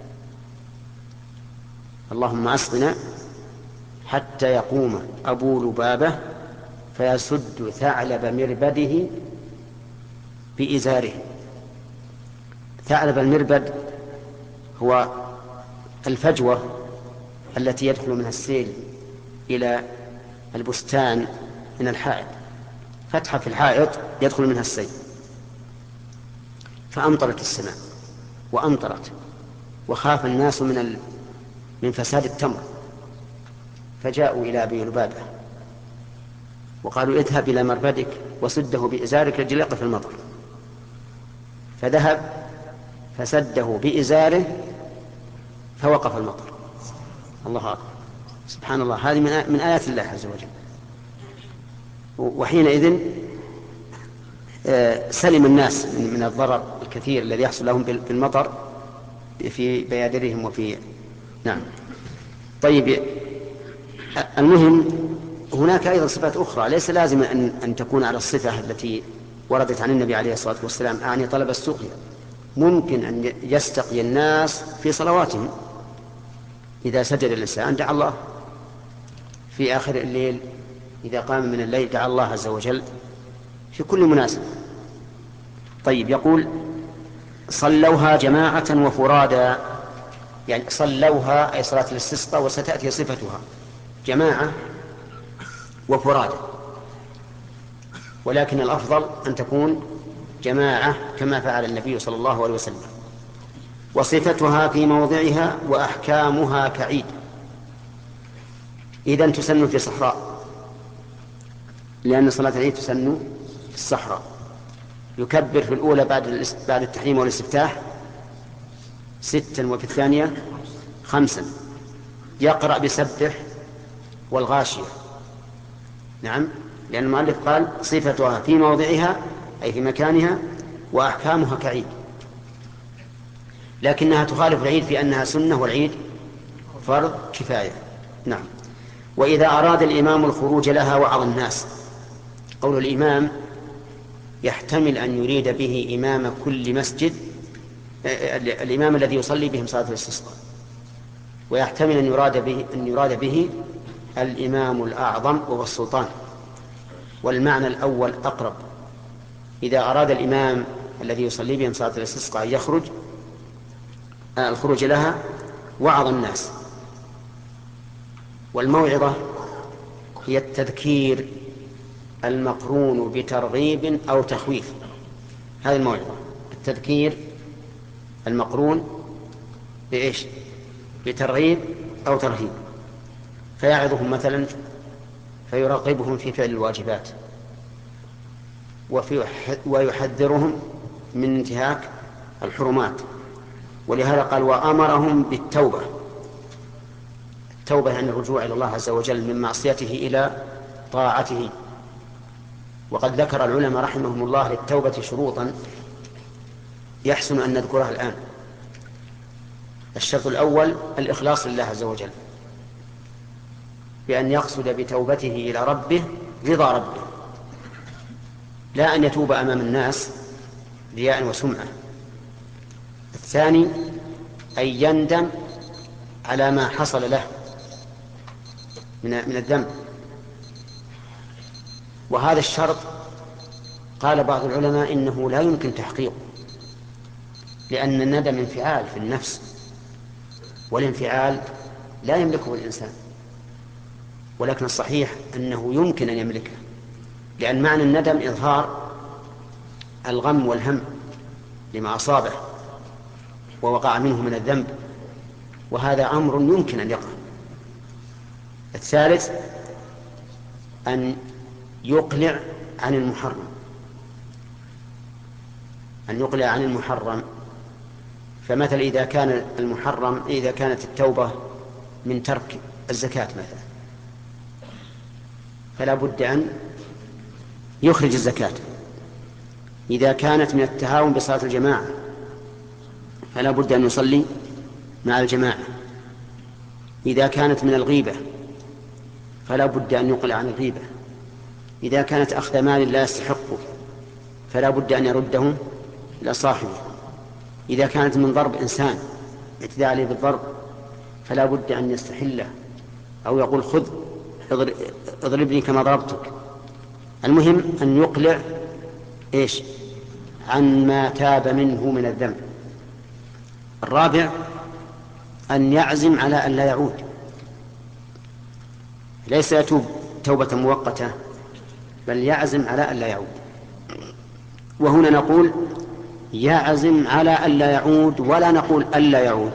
اللهم أسقنا حتى يقوم أبو لبابة فيسد ثعلب مربده بإزاره. ثعلب المربد هو الفجوة التي يدخل منها السيل إلى البستان من الحائط، فتحة في الحائط يدخل منها السيل. فأمطرت السماء وأمطرت، وخاف الناس من ال... من فساد التمر، فجاءوا إلى أبي لبابة وقالوا اذهب إلى مربدك وسده بإزارك لكي يقف المطر. فذهب فسده بإزاره فوقف المطر. الله أكبر، سبحان الله، هذه من آيات الله عز وجل. وحينئذ سلم الناس من الضرر الكثير الذي يحصل لهم بالمطر في بيادرهم وفي نعم. طيب، المهم هناك أيضا صفات أخرى ليس لازم أن, أن تكون على الصفة التي وردت عن النبي عليه الصلاة والسلام، أعني طلب السقيا. ممكن أن يستقي الناس في صلواتهم، إذا سجد الإنسان دعا الله في آخر الليل، إذا قام من الليل دعا الله عز وجل في كل مناسبة. طيب، يقول صلوها جماعة وفرادا، يعني صلوها أي صلاة الاستسقاء، وستأتي صفتها جماعة وفرادا، ولكن الأفضل أن تكون جماعة كما فعل النبي صلى الله عليه وسلم. وصفتها في موضعها وأحكامها كعيد. إذن تسن في صحراء، لأن صلاة العيد تسن في الصحراء. يكبر في الأولى بعد بعد التحريم والاستفتاح ستا، وفي الثانية خمسا. يقرأ بسبح والغاشية، نعم، لأن المؤلف قال صفتها في موضعها أي في مكانها وأحكامها كعيد، لكنها تخالف العيد في أنها سنة والعيد فرض كفاية. نعم. وإذا أراد الإمام الخروج لها وعظ الناس. قول الإمام يحتمل أن يريد به إمام كل مسجد، الإمام الذي يصلي بهم صلاة الاستسقاء، ويحتمل أن يراد به أن يراد به الإمام الأعظم وهو السلطان، والمعنى الأول أقرب. إذا أراد الإمام الذي يصلي بهم صلاة الاستسقاء يخرج الخروج لها وعظ الناس. والموعظة هي التذكير المقرون بترغيب أو تخويف. هذه الموعظة، التذكير المقرون بإيش؟ بترغيب أو ترهيب. فيعظهم مثلا فيرغبهم في فعل الواجبات، وفي ويحذرهم من انتهاك الحرمات. ولهذا قال وأمرهم بالتوبة. التوبة عن الرجوع إلى الله عز وجل من معصيته إلى طاعته. وقد ذكر العلماء رحمهم الله للتوبة شروطا يحسن أن نذكرها الآن. الشرط الأول الإخلاص لله عز وجل، بأن يقصد بتوبته إلى ربه رضا ربه، لا أن يتوب أمام الناس رياء وسمعة. الثاني أن يندم على ما حصل له من الذنب. وهذا الشرط قال بعض العلماء إنه لا يمكن تحقيقه، لأن الندم انفعال في النفس، والانفعال لا يملكه الإنسان، ولكن الصحيح أنه يمكن أن يملكه، لأن معنى الندم إظهار الغم والهم لما أصابه ووقع منه من الذنب، وهذا أمر يمكن أن يقع. الثالث أن يقلع عن المحرم، أن يقلع عن المحرم. فمثل إذا كان المحرم إذا كانت التوبة من ترك الزكاة مثلا، فلا بد أن يخرج الزكاة إذا كانت من التهاون بصلاة الجماعة فلا بد أن يصلي مع الجماعة. إذا كانت من الغيبة فلا بد أن يقلع عن الغيبة. إذا كانت أخذ مال لا يستحقه فلا بد أن يرده إلى صاحبه. إذا كانت من ضرب إنسان اعتداء عليه بالضرب فلا بد أن يستحله أو يقول خذ اضربني كما ضربتك. المهم أن يقلع إيش عن ما تاب منه من الذنب. الرابع أن يعزم على أن لا يعود، ليس يتوب توبة مؤقتة بل يعزم على أن لا يعود. وهنا نقول يعزم على أن لا يعود ولا نقول أن لا يعود.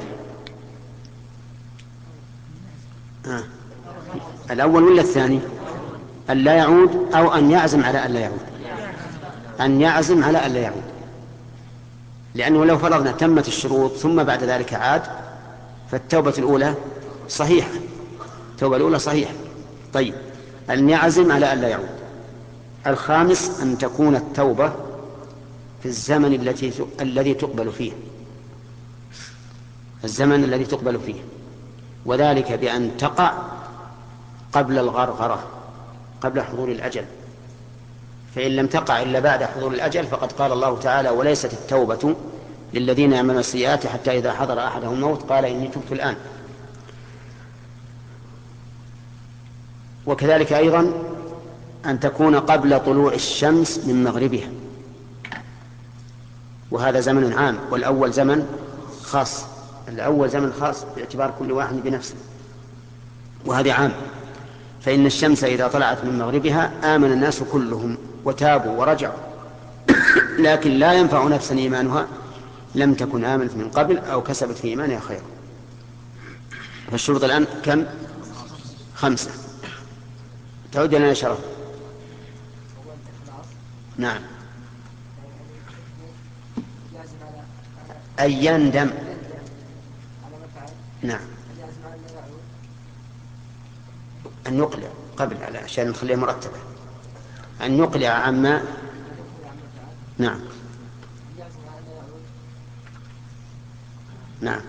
آه. الأول ولا الثاني؟ أن لا يعود أو أن يعزم على أن لا يعود؟ أن يعزم على أن لا يعود، لأنه لو فرضنا تمت الشروط ثم بعد ذلك عاد فالتوبة الأولى صحيحة، التوبة الأولى صحيحة. طيب، أن يعزم على أن لا يعود. الخامس أن تكون التوبة في الزمن التي الذي تقبل فيه، الزمن الذي تقبل فيه، وذلك بأن تقع قبل الغرغرة، قبل حضور الأجل. فإن لم تقع إلا بعد حضور الأجل فقد قال الله تعالى وليست التوبة للذين يعملون السيئات حتى إذا حضر أحدهم الموت قال إني تبت الآن. وكذلك أيضا أن تكون قبل طلوع الشمس من مغربها، وهذا زمن عام، والأول زمن خاص. الأول زمن خاص باعتبار كل واحد بنفسه، وهذا عام. فإن الشمس إذا طلعت من مغربها آمن الناس كلهم وتابوا ورجعوا، لكن لا ينفع نفسا إيمانها لم تكن آمنت من قبل أو كسبت في إيمانها خيرا. فالشروط الآن كم؟ خمسة. تعود لنا شرف. نعم. أن يندم. نعم. أن يقلع قبل على عشان نخليها مرتبة. أن يقلع عما. نعم. نعم.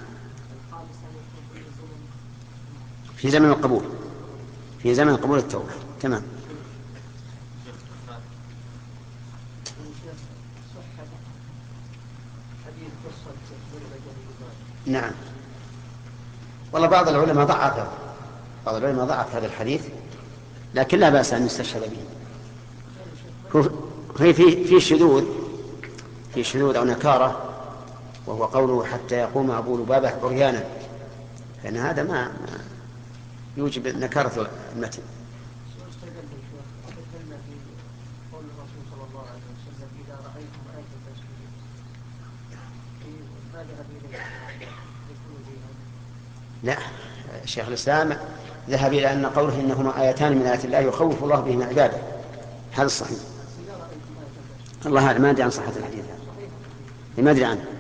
في زمن القبول، في زمن قبول التوبة. تمام. نعم. والله بعض العلماء ضعف بعض العلماء ضعف هذا الحديث، لكن لا بأس أن يستشهد به. في في في شذوذ في شذوذ أو نكارة، وهو قوله حتى يقوم أبو لبابة عريانا، فإن هذا ما, ما يوجب نكارة المتن. لا، شيخ الإسلام ذهب إلى أن قوله إنهما آيتان من آيات الله يخوف الله بهما عباده، هذا الصحيح. الله ما أدري عن صحة الحديث، ما أدري عنه،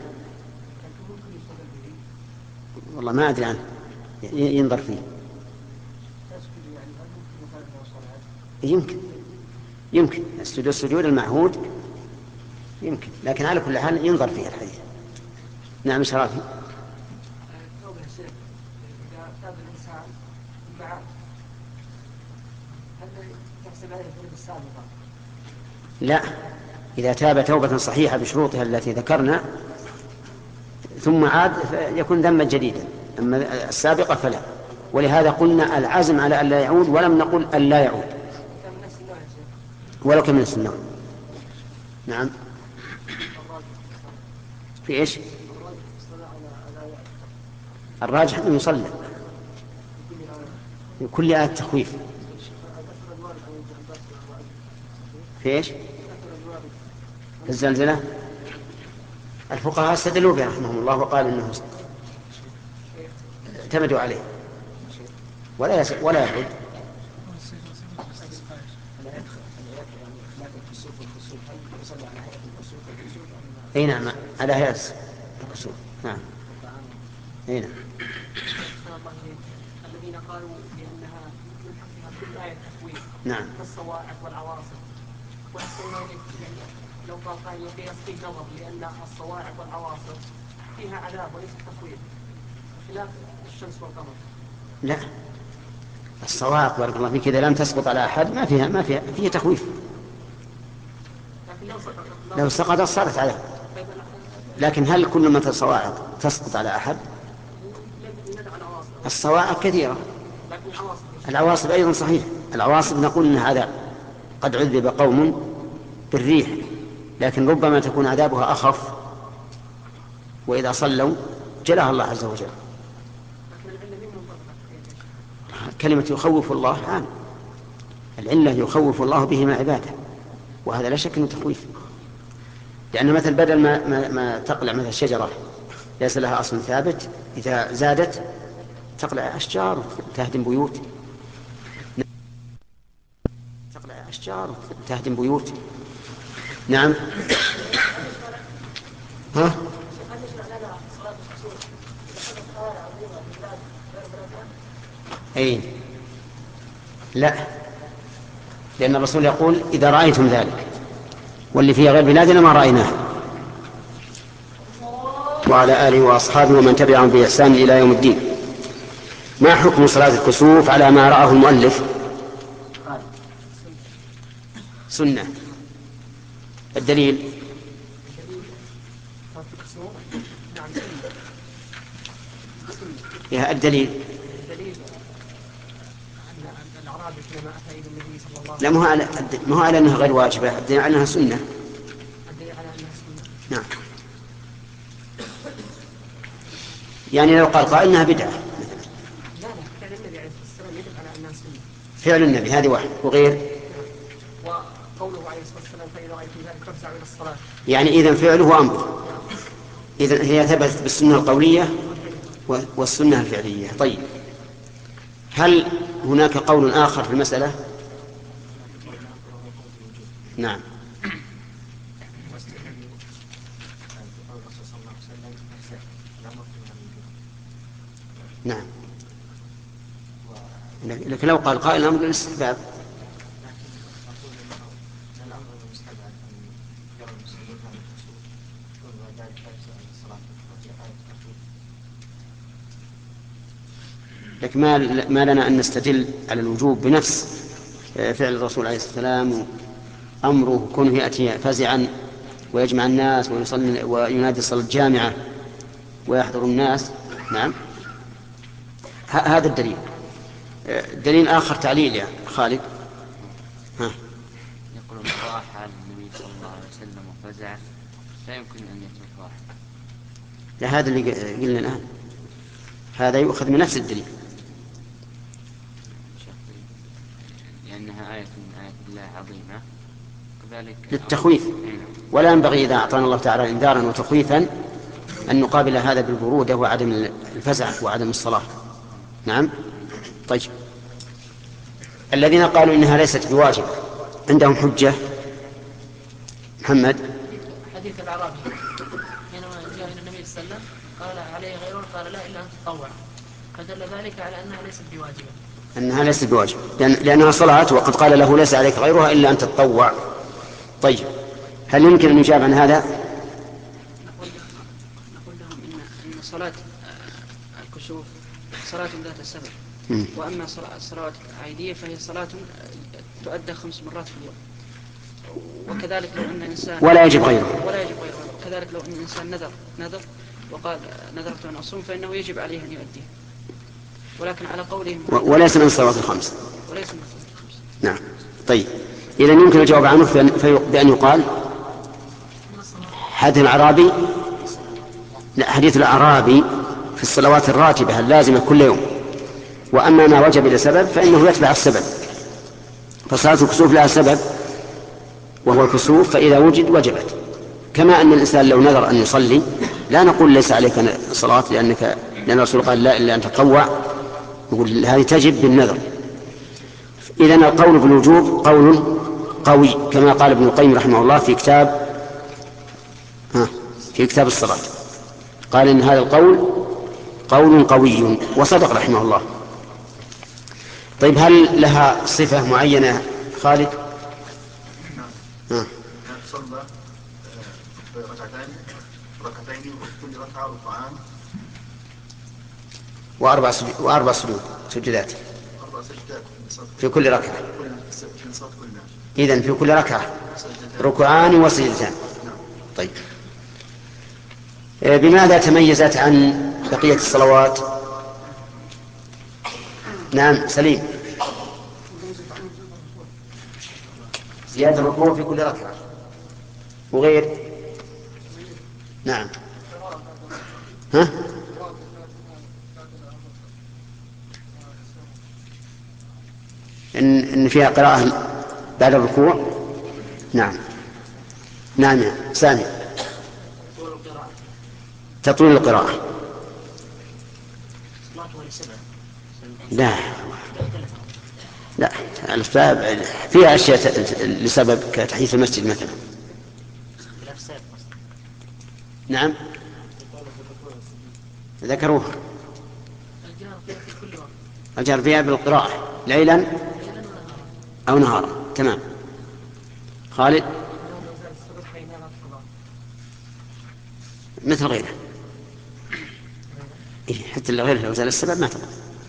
والله ما أدري عنه، ينظر فيه. يمكن يمكن السجود السجود المعهود يمكن، لكن على كل حال ينظر فيه الحديث. نعم. شرافي. لا، إذا تاب توبة صحيحة بشروطها التي ذكرنا ثم عاد يكون ذنبا جديدا، أما السابقة فلا. ولهذا قلنا العزم على أن لا يعود، ولم نقل أن لا يعود ولو كان من السنة. نعم. في إيش؟ الراجح أنه يصلى في كل آية تخويف. في إيش؟ في الزلزلة الفقهاء استدلوا به رحمهم الله وقال إنه اعتمدوا عليه ولا يس... ولا يعود. أي نعم، على هيئة الكسوف. نعم. أي نعم. الذين قالوا بأنها من حقها كل آية تخويف. نعم. كالصواعق والعواصف. لو قال قائل فيها فيه نظر لأن الصواعق والعواصف فيها عذاب وليس تخويف خلاف الشمس والقمر. لا، الصواعق بارك الله فيك إذا لم تسقط على أحد ما فيها ما فيها فيها تخويف. لو سقطت صارت عذاب. لكن هل كل ما الصواعق تسقط على أحد؟ الصواعق كثيرة. العواصف أيضا صحيح، العواصف نقول إنها عذاب، قد عذب قوم بالريح، لكن ربما تكون عذابها أخف وإذا صلوا جلاها الله عز وجل. كلمة يخوف الله عام، العلة يخوف الله بهما عباده، وهذا لا شك أنه تخويف، لأن مثل بدل ما, ما, ما تقلع مثل الشجرة ليس لها أصل ثابت، إذا زادت تقلع أشجار تهدم بيوت، تقلع أشجار تهدم بيوت. نعم. ها؟ أي لا، لأن الرسول يقول إذا رأيتم ذلك، واللي في غير بلادنا ما رأيناه. وعلى آله وأصحابه ومن تبعهم بإحسان إلى يوم الدين. ما حكم صلاة الكسوف على ما رأه المؤلف؟ سنة. الدليل؟ يا الدليل؟ لا، مو على مو على أنها غير واجبة، الدليل على أنها سنة. نعم. يعني لو قال قائل إنها بدعة مثلا. فعل النبي هذه واحد، وغير وقوله عليه الصلاة والسلام فإذا رأيتم ذلك فافزعوا إلى الصلاة. يعني إذن فعله أمر، إذن هي ثبتت بالسنة القولية والسنة الفعلية. طيب، هل هناك قول آخر في المسألة؟ نعم. نعم، لكن لو قال قائل الأمر للاستحباب. لكن ما ما لنا أن نستدل على الوجوب بنفس فعل الرسول عليه الصلاة والسلام، أمره كونه يأتي فزعا ويجمع الناس ويصلي وينادي صلاة الجامعة ويحضر الناس. نعم، هذا الدليل. دليل آخر تعليل يا خالد. ها. يقولون راح على النبي صلى الله عليه وسلم وفزع لا يمكن أن يترك راح. لا، هذا اللي قلنا الآن، هذا يؤخذ من نفس الدليل، لأنها آية من آيات الله عظيمة كذلك للتخويف. ولا ينبغي إذا أعطانا الله تعالى إنذارا وتخويفا أن نقابل هذا بالبرودة وعدم الفزع وعدم الصلاة. نعم. طيب، الذين قالوا إنها ليست بواجب عندهم حجة؟ محمد. حديث الأعرابي حينما جاء إلى النبي صلى الله عليه وسلم قال عليه غيره، قال لا إلا أن تطوع، فدل ذلك على أنها ليست بواجبة. أنها ليست بواجبة لأن لأنها صلاة، وقد قال له ليس عليك غيرها إلا أن تتطوع. طيب، هل يمكن أن يجاب عن هذا؟ نقول لهم إن صلاة الكسوف صلاة ذات السبب، وأما الصلوات العيدية فهي صلاة تؤدى خمس مرات في اليوم. وكذلك لو أن إنسان ولا يجب غيره ولا يجب غيره كذلك لو أن إنسان نذر نذر وقال نذرت أن أصوم فإنه يجب عليه أن يؤديه، ولكن على قولهم وليس من الصلوات الخمس. وليس من الصلوات الخمس. نعم. طيب، إذا يمكن الجواب عنه بأن يقال حديث الأعرابي لا حديث الأعرابي في الصلوات الراتبة اللازمة كل يوم، وأما ما وجب لسبب فإنه يتبع السبب، فصلاة الكسوف لها سبب وهو الكسوف، فإذا وجد وجبت. كما أن الإنسان لو نذر أن يصلي لا نقول ليس عليك صلاة لأنك لأن الرسول قال لا إلا أن تطوع، نقول هذه تجب بالنذر. إذن القول بالوجوب قول قوي كما قال ابن القيم رحمه الله في كتاب ها في كتاب الصلاة، قال إن هذا القول قول قوي، وصدق رحمه الله. طيب، هل لها صفة معينة خالد؟ صلى آه، ركعتين ركعتين وفي كل ركعة ركوعان وأربع سجود وأربع سجود سجدات أربع سجدات في كل ركعة. في الصلاة كلها. إذن في كل ركعة ركوعان وسجدتان. طيب، بماذا تميزت عن بقية الصلوات؟ نعم سليم. زيادة الركوع في كل ركعة وغير. نعم. ها؟ إن إن فيها قراءة بعد الركوع. نعم نعم يا سامي. تطويل القراءة. لا لا الأسباب فيها أشياء لسبب كتحييث المسجد مثلا. نعم ذكروها. الجهر فيها بالقراءة ليلا أو نهارا. تمام. خالد. مثل غيره. إيه حتى اللي غيره لو زال السبب ما تضر.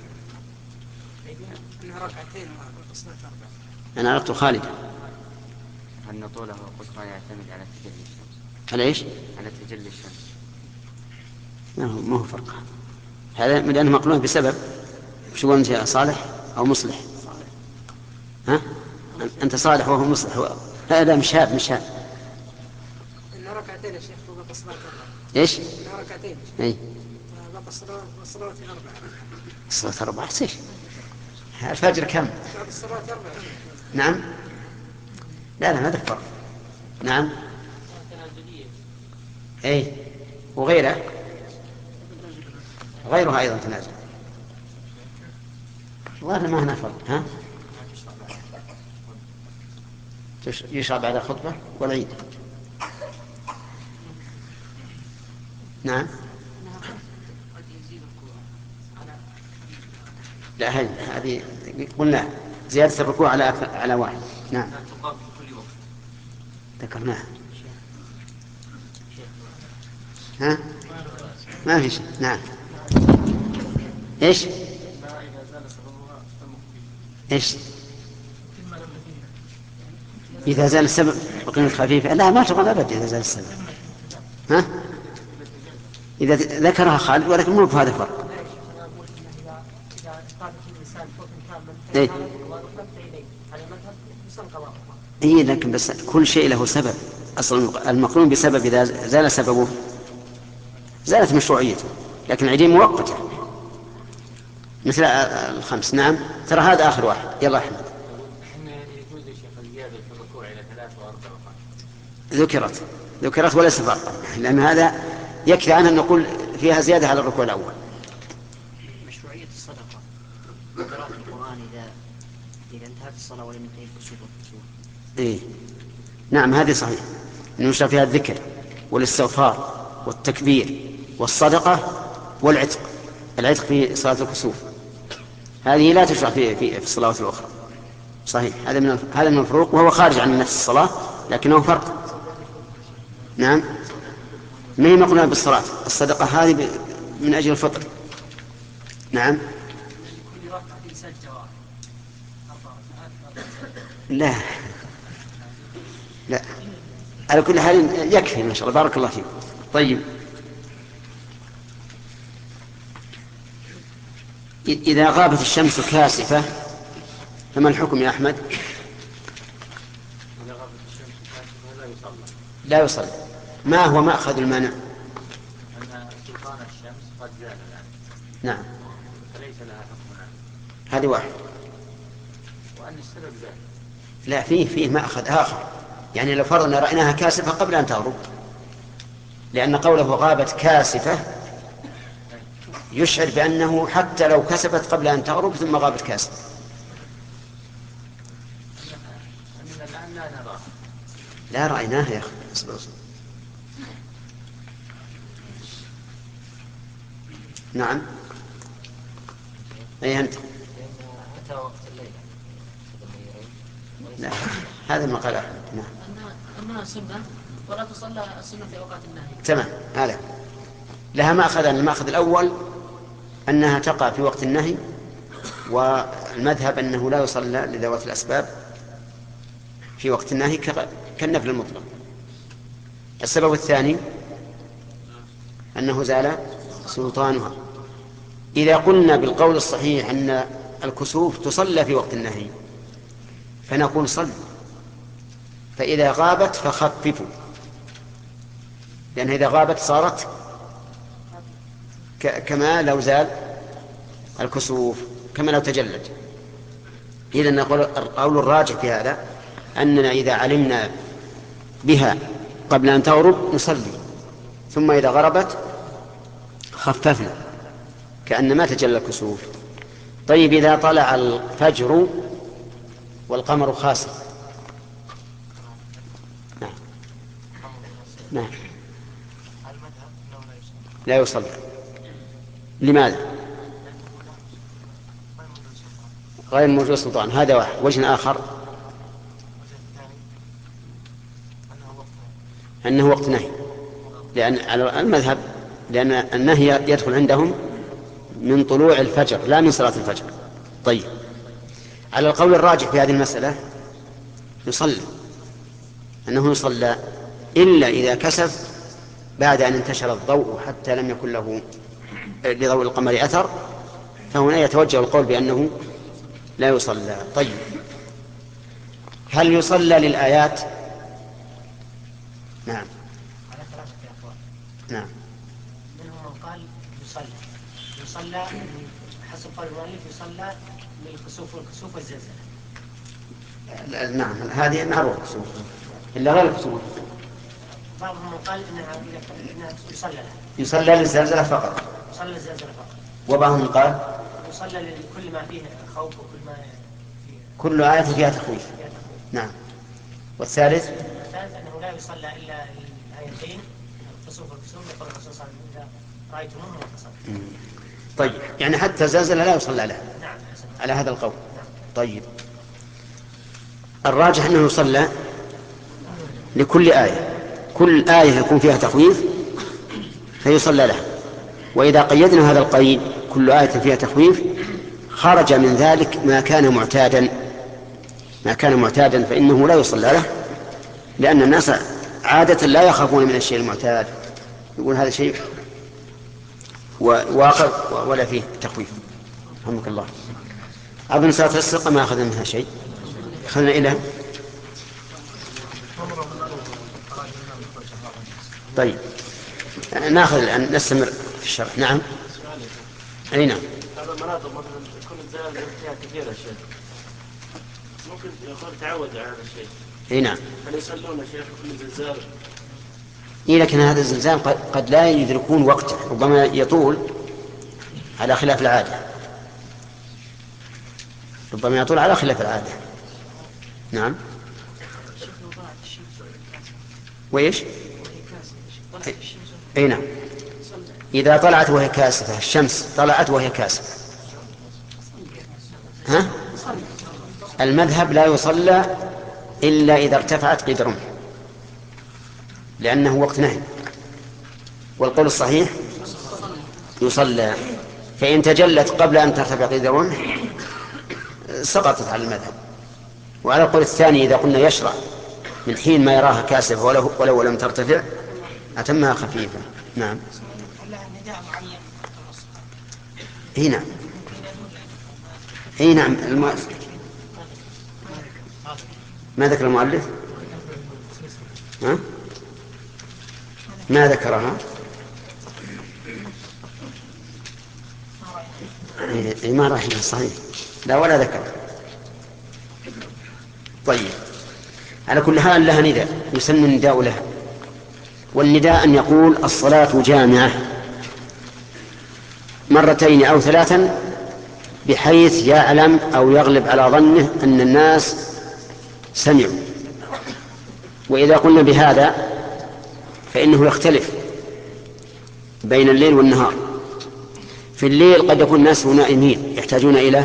أنا أردت خالد أن طوله وقصره يعتمد على تجلي الشمس. على إيش؟ على تجلي الشمس. ما هو ما هو فرق هذا من أنه مقرون بسبب. شو أنت يا صالح أو مصلح؟ ها؟ أنت صالح وهو مصلح و... هذا مش هاب مش هاب. إن ركعتين يا شيخ وبقى الصلاة أربعة. إيش؟ إن ركعتين. إيه. بقى الصلاة الصلاة أربعة. الصلاة أربعة إيش؟ الفجر كم؟ بعد الصلاة أربعة. نعم. لا لا ما تكفر. نعم. إيه وغيره غيرها أيضا تنازل. والله ما هنا فرق. ها؟ يشرع بعد الخطبة والعيد. نعم. لا هذه قلنا زيادة الركوع على على واحد. نعم. ذكرناها. ها؟ ما في شيء. نعم. إيش؟ إيش؟ إذا زال السبب وقيمة خفيفة. لا ما تقول أبد إذا زال السبب. ها؟ إذا ذكرها خالد ولكن مو بهذا فرق. إيه؟ إيه لكن بس كل شيء له سبب. أصلا المقرون بسبب إذا زال سببه زالت مشروعيته، لكن العيدية مؤقتة مثل الخمس. نعم. ترى هذا آخر واحد. يلا أحمد. ذكرت ذكرت وليس فرقا، لأن هذا يكفي عنها أن نقول فيها زيادة على الركوع الأول. مشروعية الصدقة قراءة القرآن إذا إذا انتهت الصلاة ولم ينتهي الكسوف والكسوف. إيه نعم هذه صحيح. نشرع فيها الذكر والاستغفار والتكبير والصدقة والعتق. العتق في صلاة الكسوف هذه لا تشرع في في, في الصلوات الأخرى. صحيح. هذا من هذا من الفروق وهو خارج عن نفس الصلاة لكنه فرق. نعم. ما هي مقرونة بالصلاة. الصدقة هذه من أجل الفطر. نعم. لا لا على كل حال يكفي ما شاء الله. بارك الله فيك. طيب إذا غابت الشمس كاسفة فما الحكم يا أحمد؟ إذا غابت الشمس كاسفة لا يصلى. لا يصلى. ما هو مأخذ المانع؟ أن سلطان الشمس قد زال الآن. نعم. فليس لها حكم الآن. هذه واحد. وأن السبب زال. لا فيه فيه مأخذ آخر. يعني لو فرضنا رأيناها كاسفة قبل أن تغرب، لأن قوله غابت كاسفة يشعر بأنه حتى لو كسفت قبل أن تغرب ثم غابت كاسفة. الآن لا نراها. لا رأيناها يا أخي. أصبر أصبر. نعم. أي أنت؟ حتى وقت الليل. لا هذا ما قال أحمد. نعم. أن أنها سنة ولا تصلى السنة في أوقات النهي. تمام، هذا لها مأخذان. المأخذ الأول أنها تقع في وقت النهي، والمذهب أنه لا يصلى لذوات الأسباب في وقت النهي كالنفل المطلق. السبب الثاني أنه زال سلطانها. إذا قلنا بالقول الصحيح أن الكسوف تصلى في وقت النهي فنقول صل، فإذا غابت فخففوا، لأن إذا غابت صارت كما لو زال الكسوف، كما لو تجلد. إذن نقول القول الراجح في هذا أننا إذا علمنا بها قبل أن تغرب نصلي، ثم إذا غربت خففنا كأن ما تجلى الكسوف. طيب إذا طلع الفجر والقمر خاسف، نعم نعم لا يصلى. لماذا؟ غير موجود سلطان، هذا واحد. وجه آخر أنه وقت نهي، لأن على المذهب لأن النهي يدخل عندهم من طلوع الفجر لا من صلاة الفجر. طيب على القول الراجح في هذه المسألة يصلى، أنه يصلى إلا إذا كسف بعد أن انتشر الضوء حتى لم يكن له لضوء القمر أثر، فهنا يتوجه القول بأنه لا يصلى. طيب هل يصلى للآيات؟ نعم على ثلاثة أقوال. نعم. منهم من قال يصلى يصلى حسب قول المؤلف يصلى للكسوف والكسوف والزلزلة. نعم هذه معروفة الكسوف إلا غير الكسوف. بعضهم قال إنها إنها يصلى لها، يصلى للزلزلة فقط. يصلى للزلزلة فقط. وبعضهم قال يصلى لكل ما فيه خوف وكل ما فيه كل آية فيها تخويف. فيها تخويف. نعم. والثالث الثالث أنه لا يصلى إلا الآيتين الكسوف والكسوف، يقول الرسول صلى الله عليه وسلم إذا رأيتموه فصلوا. طيب يعني حتى الزلزلة لا يصلى لها. نعم على هذا القول. طيب الراجح أنه يصلى لكل آية، كل آية يكون فيها تخويف فيصلى لها. وإذا قيدنا هذا القيد كل آية فيها تخويف خرج من ذلك ما كان معتادا ما كان معتادا فإنه لا يصلى له، لأن الناس عادة لا يخافون من الشيء المعتاد، يقول هذا شيء واقع ولا فيه تخويف. رحمك الله. أظن صلاة السرقة ما أخذنا منها شيء، خلنا إلى طيب ناخذ الآن نستمر في الشرح. نعم أي نعم. هذا المناطق مثلا تكون الزلازل فيها كثيرة شيء، ممكن يكون تعود على هذا الشيء. اي نعم. هل يصلون شيخ كل زلزال؟ إيه لكن هذا الزلزال قد لا يدركون وقته، ربما يطول على خلاف العادة، ربما يطول على خلاف العادة. نعم. وإيش؟ أي نعم. إذا طلعت وهي كاسفة، الشمس طلعت وهي كاسفة، ها؟ المذهب لا يصلى إلا إذا ارتفعت قيد رمح، لأنه وقت نهي. والقول الصحيح يصلى، فإن تجلت قبل أن ترتفع قيد الرمح سقطت على المذهب. وعلى القول الثاني إذا قلنا يشرع من حين ما يراها كاسفة ولو, ولو لم ترتفع أتمها خفيفة. نعم. اي نعم اي نعم. المؤلف ما ذكر المؤلف ها؟ ما ذكرها. اي ما راح صحيح لا ولا ذكر. طيب على كل حال لها نداء يسمى النداء لها، والنداء أن يقول الصلاة جامعة مرتين أو ثلاثا بحيث يعلم أو يغلب على ظنه أن الناس سمعوا. وإذا قلنا بهذا فإنه يختلف بين الليل والنهار. في الليل قد يكون الناس نائمين يحتاجون إلى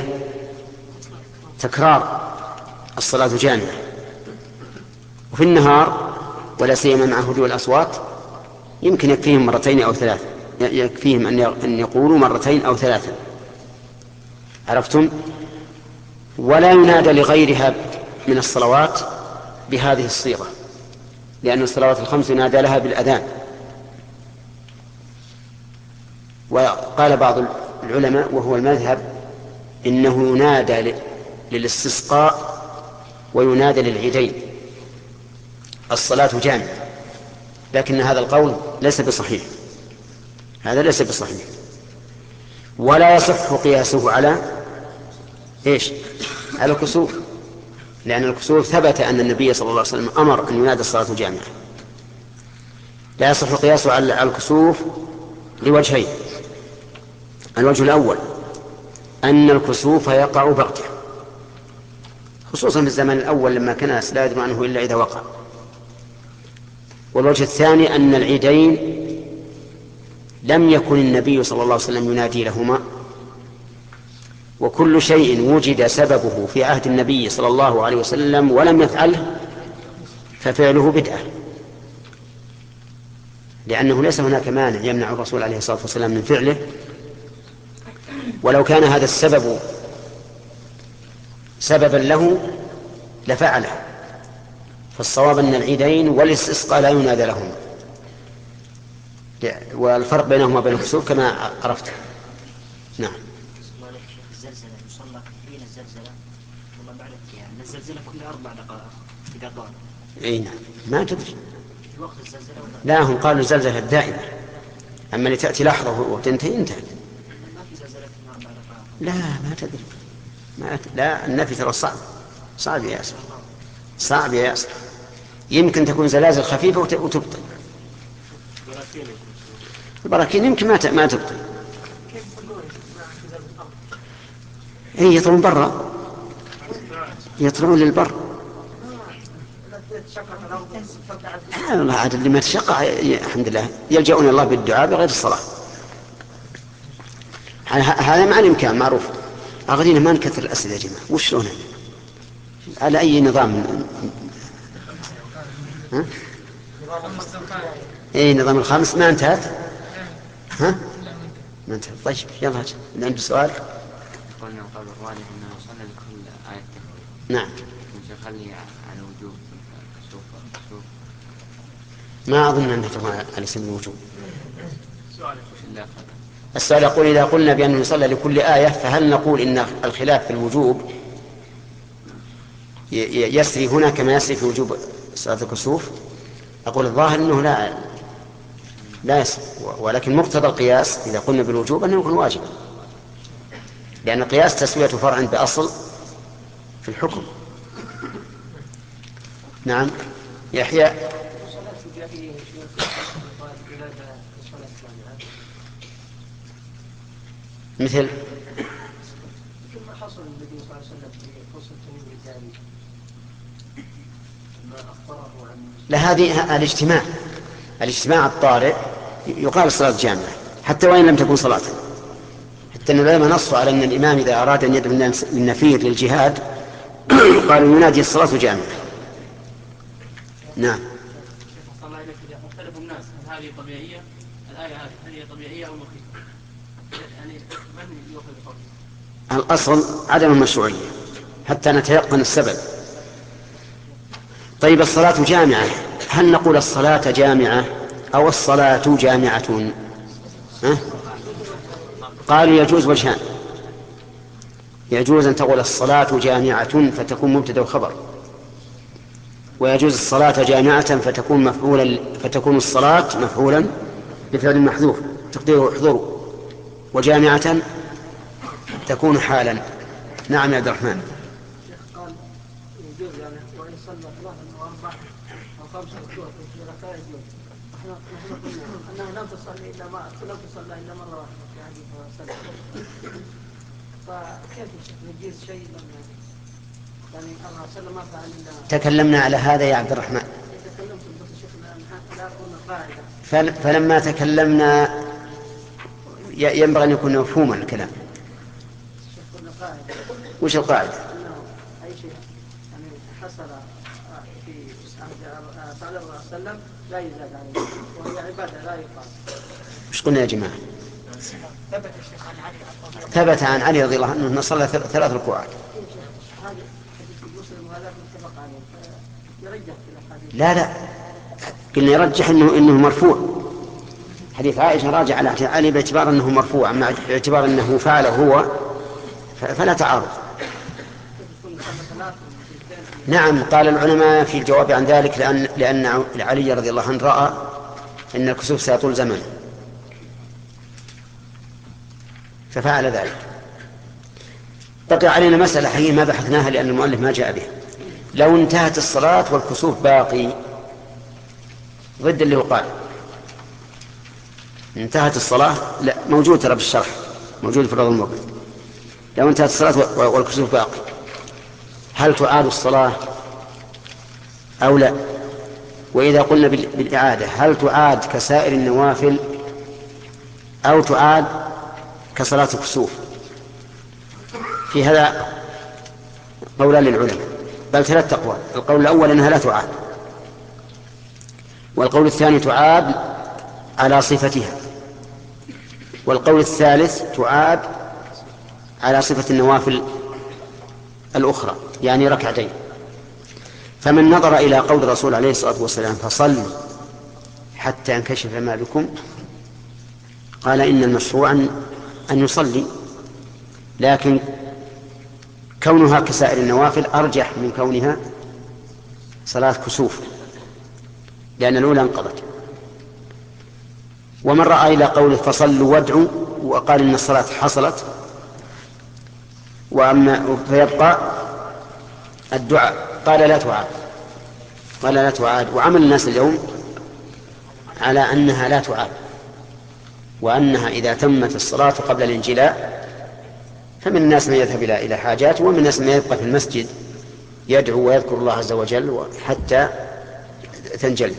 تكرار الصلاة جامعة، وفي النهار ولا سيما مع هدوء الأصوات يمكن يكفيهم مرتين أو ثلاث، يكفيهم أن يقولوا مرتين أو ثلاثا. عرفتم؟ ولا ينادى لغيرها من الصلوات بهذه الصيغة، لأن الصلوات الخمس ينادى لها بالأذان. وقال بعض العلماء وهو المذهب إنه ينادى للاستسقاء وينادى للعيدين الصلاة جامعة، لكن هذا القول ليس بصحيح، هذا ليس بصحيح. ولا يصح قياسه على إيش؟ على الكسوف، لأن الكسوف ثبت أن النبي صلى الله عليه وسلم أمر أن ينادى الصلاة جامعة. لا يصح قياسه على الكسوف لوجهين: الوجه الأول أن الكسوف يقع بغتة، خصوصا في الزمن الأول لما كان الناس لا يدرون عنه إلا إذا وقع. والوجه الثاني أن العيدين لم يكن النبي صلى الله عليه وسلم ينادي لهما، وكل شيء وجد سببه في عهد النبي صلى الله عليه وسلم ولم يفعله ففعله بدعة، لأنه ليس هناك مانع يمنع الرسول عليه الصلاة والسلام من فعله، ولو كان هذا السبب سببا له لفعله. فالصواب أن العيدين والاستسقاء لا ينادى لهما، والفرق بينهما وبين الكسوف كما عرفت. نعم. الزلزلة يصلى حين الزلزلة ثم بعد القيام، الزلزلة كل أربع دقائق إذا طال. أي نعم، ما تدري في وقت الزلزلة. لا، هم قالوا الزلزلة الدائمة، أما اللي تأتي لحظة وتنتهي انتهت. ما في زلزلة في أربع دقائق. لا ما تدري، ما ت... لا النفي ترى صعب، صعب يا ياسر، صعب يا ياسر. يمكن تكون زلازل خفيفة وت... وتبطل. البراكين يمكن ما ت... ما تبطل. اي يطلعون برا، يطلعون للبر. آه والله عاد اللي ما تشقى الحمد لله يلجؤون الله بالدعاء بغير الصلاة. هذا مع الإمكان معروف. أغرينا ما نكثر الأسئلة يا جماعة، وش لونه على أي نظام؟ ها؟ اي نظام الخامس ما انتهت؟ ها؟ ما انتهت. طيب يلا هج. اللي عنده سؤال؟ قلنا قبل الراجح أنه يصلي لكل آية تكبير. نعم. مش يخلي على وجوب كسوف كسوف. ما أظن أنها تكون على سبيل الوجوب. لا. السؤال يقول: إذا قلنا بأنه يصلى لكل آية فهل نقول إن الخلاف في الوجوب يسري هنا كما يسري في وجوب صلاة الكسوف؟ أقول الظاهر أنه لا لا يسري، ولكن مقتضى القياس إذا قلنا بالوجوب أنه يكون واجبا، لأن القياس تسوية فرع بأصل في الحكم. نعم. يحيى. مثل ما حصل النبي صلى الله عليه وسلم في قصة تميم الداري ما أخبره عن لهذه الاجتماع الاجتماع الطارئ يقال صلاة جامعة حتى وإن لم تكن صلاة، حتى أن العلماء نصوا على أن الإمام إذا أراد أن يدعو للنفير للجهاد قالوا ينادي الصلاة جامعة. نعم. الله إليك، إذا مختلف الناس هل هذه طبيعية؟ الآية هذه هل هي طبيعية أو مخيفة؟ يعني من يؤخذ بقوله؟ الأصل عدم المشروعية حتى نتيقن السبب. طيب الصلاة جامعة، هل نقول الصلاة جامعة أو الصلاة جامعة؟ ها؟ قالوا يجوز وجهان: يجوز أن تقول الصلاة جامعة فتكون مبتدأ وخبر، ويجوز الصلاة جامعة فتكون مفعولا فتكون الصلاة مفعولا بفعل محذوف تقديره احضروا، وجامعة تكون حالا. نعم يا عبد الرحمن. قال يجوز يعني وإن صلى ثلاثة أو أربعة أو خمسة أو ستة في ركعة يجوز. نحن نحن قلنا أنه لم تصلي إلا ما لم تصلى إلا مرة واحدة في حديث وسلم. فكيف نجيز شيء لما يعني الله صلى الله عليه وسلم؟ تكلمنا على هذا يا عبد الرحمن. تكلمت بس شيخنا لا قلنا قاعدة. فلما تكلمنا ينبغي أن يكون مفهوما الكلام. وش القاعدة؟ أي شيء يعني حصل في فعل الرسول وسلم لا يزاد عليه، وهي عبادة لا يقال. مش قلنا يا جماعة؟ ثبت الشيخ عن علي رضي الله ثبت عن علي رضي الله عنه أنه صلى ثلاث ركوعات. هذا حديث مسلم وهذا متفق عليه، يرجح في الأحاديث. لا لا، قلنا يرجح أنه إنه مرفوع. حديث عائشة راجع على علي باعتبار أنه مرفوع، مع باعتبار أنه فعله هو فلا تعارض. نعم، قال العلماء في الجواب عن ذلك لأن, لأن علي رضي الله عنه رأى أن الكسوف سيطول زمن ففعل ذلك. بقي علينا مسألة حقيقة ما بحثناها لأن المؤلف ما جاء بها. لو انتهت الصلاة والكسوف باقي، ضد اللي هو قال انتهت الصلاة، لا موجود ترى بالشرح، موجود في الروض الموقف. لو انتهت الصلاة والكسوف باقي، هل تعاد الصلاة أو لا؟ وإذا قلنا بالإعادة هل تعاد كسائر النوافل أو تعاد كصلاة الكسوف؟ في هذا قولان للعلماء، بل ثلاث أقوال. القول الأول أنها لا تعاد، والقول الثاني تعاد على صفتها، والقول الثالث تعاد على صفة النوافل الأخرى يعني ركعتين. فمن نظر إلى قول الرسول عليه الصلاة والسلام فصلوا حتى ينكشف ما بكم، قال إن المشروع أن يصلي، لكن كونها كسائر النوافل أرجح من كونها صلاة كسوف، لأن الأولى انقضت. ومن رأى إلى قوله فصلوا وادعوا وقال إن الصلاة حصلت وأما فيبقى الدعاء، قال لا تعاد، قال لا تعاد. وعمل الناس اليوم على أنها لا تعاد، وأنها إذا تمت الصلاة قبل الانجلاء فمن الناس من يذهب إلى حاجات، ومن الناس من يبقى في المسجد يدعو ويذكر الله عز وجل حتى تنجلي.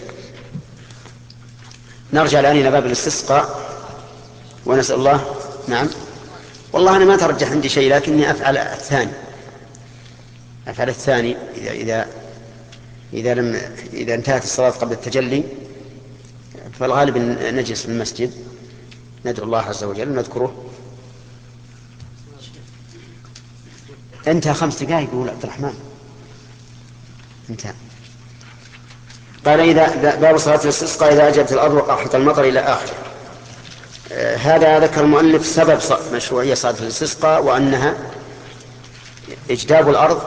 نرجع الآن إلى باب الاستسقاء ونسأل الله. نعم، والله أنا ما ترجح عندي شيء، لكني أفعل الثاني، أفعل الثاني إذا إذا إذا لم إذا انتهت الصلاة قبل التجلي، فالغالب أن نجلس في المسجد ندعو الله عز وجل ونذكره. انتهى خمس دقائق يقول عبد الرحمن، انتهى. قال إذا باب صلاة الاستسقاء إذا أجبت الأرض وقحط المطر إلى آخره. آه هذا ذكر المؤلف سبب مشروعية صلاة الاستسقاء، وأنها إجداب الأرض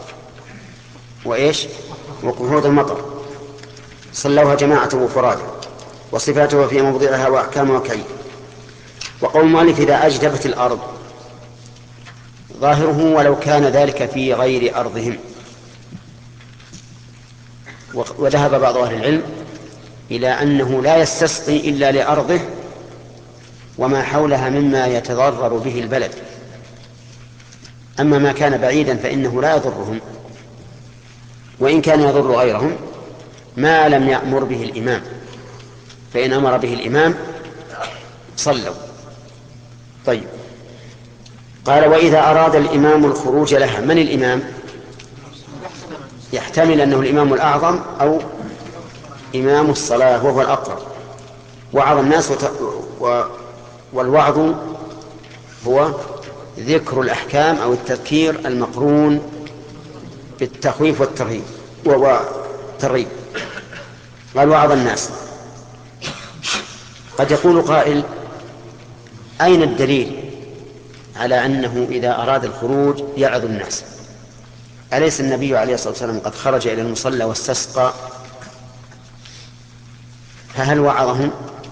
وإيش وقحوط المطر، صلوها جماعة وفراد، وصفاتها في موضعها وأحكامها وكيف. وقول المؤلف إذا أجدبت الأرض ظاهره ولو كان ذلك في غير أرضهم. وذهب بعض أهل العلم إلى أنه لا يستسقي إلا لأرضه وما حولها مما يتضرر به البلد، أما ما كان بعيدا فإنه لا يضرهم، وإن كان يضر غيرهم ما لم يأمر به الإمام، فإن أمر به الإمام صلوا. طيب، قال وإذا أراد الإمام الخروج لها، من الإمام؟ يحتمل أنه الإمام الأعظم أو إمام الصلاة وهو الأقرب، وعظ الناس وت... و... والوعظ هو ذكر الأحكام أو التذكير المقرون بالتخويف والترهيب والترغيب. قال وعظ الناس. قد يقول قائل أين الدليل على أنه إذا أراد الخروج يعظ الناس؟ أليس النبي عليه الصلاة والسلام قد خرج إلى المصلى واستسقى؟ فهل وعظهم؟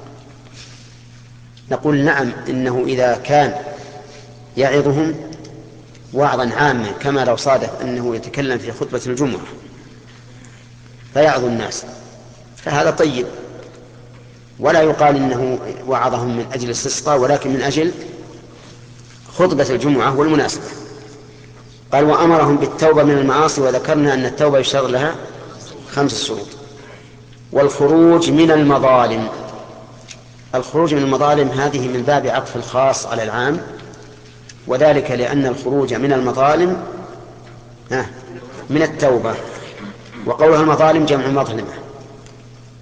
نقول نعم، إنه إذا كان يعظهم وعظا عاما كما لو صادف أنه يتكلم في خطبة الجمعة فيعظ الناس فهذا طيب، ولا يقال إنه وعظهم من أجل الاستسقاء ولكن من أجل خطبة الجمعة والمناسبة. قال وأمرهم بالتوبة من المعاصي، وذكرنا أن التوبة يشترط لها خمس شروط. والخروج من المظالم، الخروج من المظالم هذه من باب عطف الخاص على العام، وذلك لأن الخروج من المظالم من التوبة، وقولها المظالم جمع مظلمة،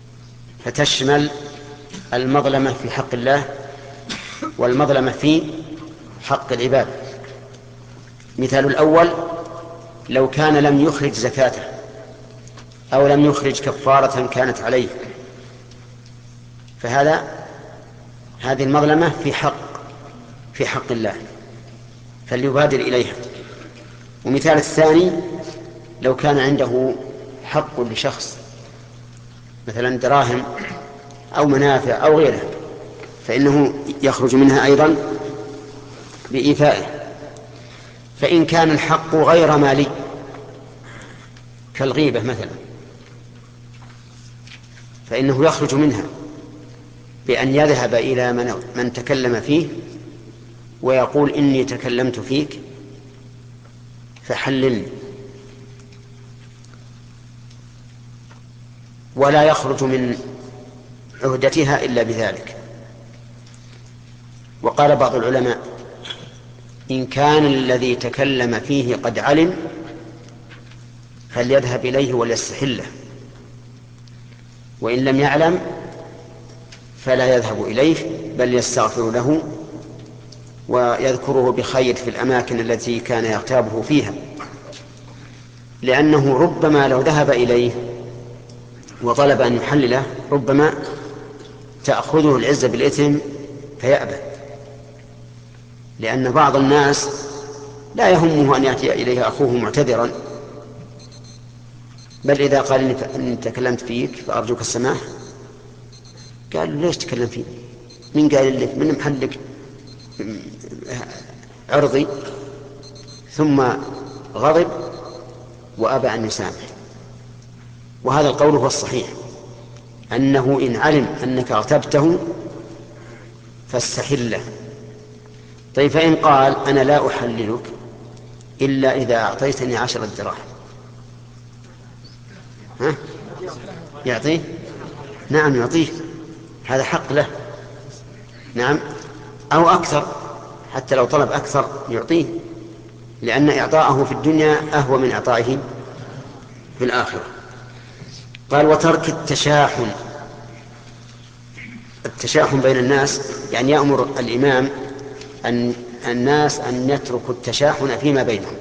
فتشمل المظلمة في حق الله والمظلمة في حق العباد. مثال الأول: لو كان لم يخرج زكاته أو لم يخرج كفارة كانت عليه، فهذا هذه المظلمة في حق في حق الله فليبادر إليها. ومثال الثاني: لو كان عنده حق لشخص مثلا دراهم أو منافع أو غيره، فإنه يخرج منها أيضا بإيفائه. فإن كان الحق غير مالي كالغيبة مثلا، فإنه يخرج منها بأن يذهب إلى من, من تكلم فيه ويقول: إني تكلمت فيك فحللني، ولا يخرج من عهدتها إلا بذلك. وقال بعض العلماء: إن كان الذي تكلم فيه قد علم فليذهب إليه وليستحله، وإن لم يعلم فلا يذهب إليه بل يستغفر له ويذكره بخير في الأماكن التي كان يغتابه فيها، لأنه ربما لو ذهب إليه وطلب أن يحلله ربما تأخذه العزة بالإثم فيأبى، لأن بعض الناس لا يهمه أن يأتي إليه أخوه معتذرا، بل إذا قال: إني تكلمت فيك فأرجوك السماح، قال: ليش تكلم فيه؟ من قال لك؟ من محلق عرضي؟ ثم غضب وأبى أن يسامح. وهذا القول هو الصحيح، أنه إن علم أنك اغتبته فاستحله. طيب، فإن قال: أنا لا أحللك إلا إذا أعطيتني عشرة دراهم، ها؟ يعطيه؟ نعم يعطيه، هذا حق له، نعم، أو أكثر، حتى لو طلب أكثر يعطيه، لأن إعطاءه في الدنيا أهوى من إعطائه في الآخرة. قال: وترك التشاحن. التشاحن بين الناس يعني يأمر الإمام أن الناس أن يتركوا التشاحن فيما بينهم،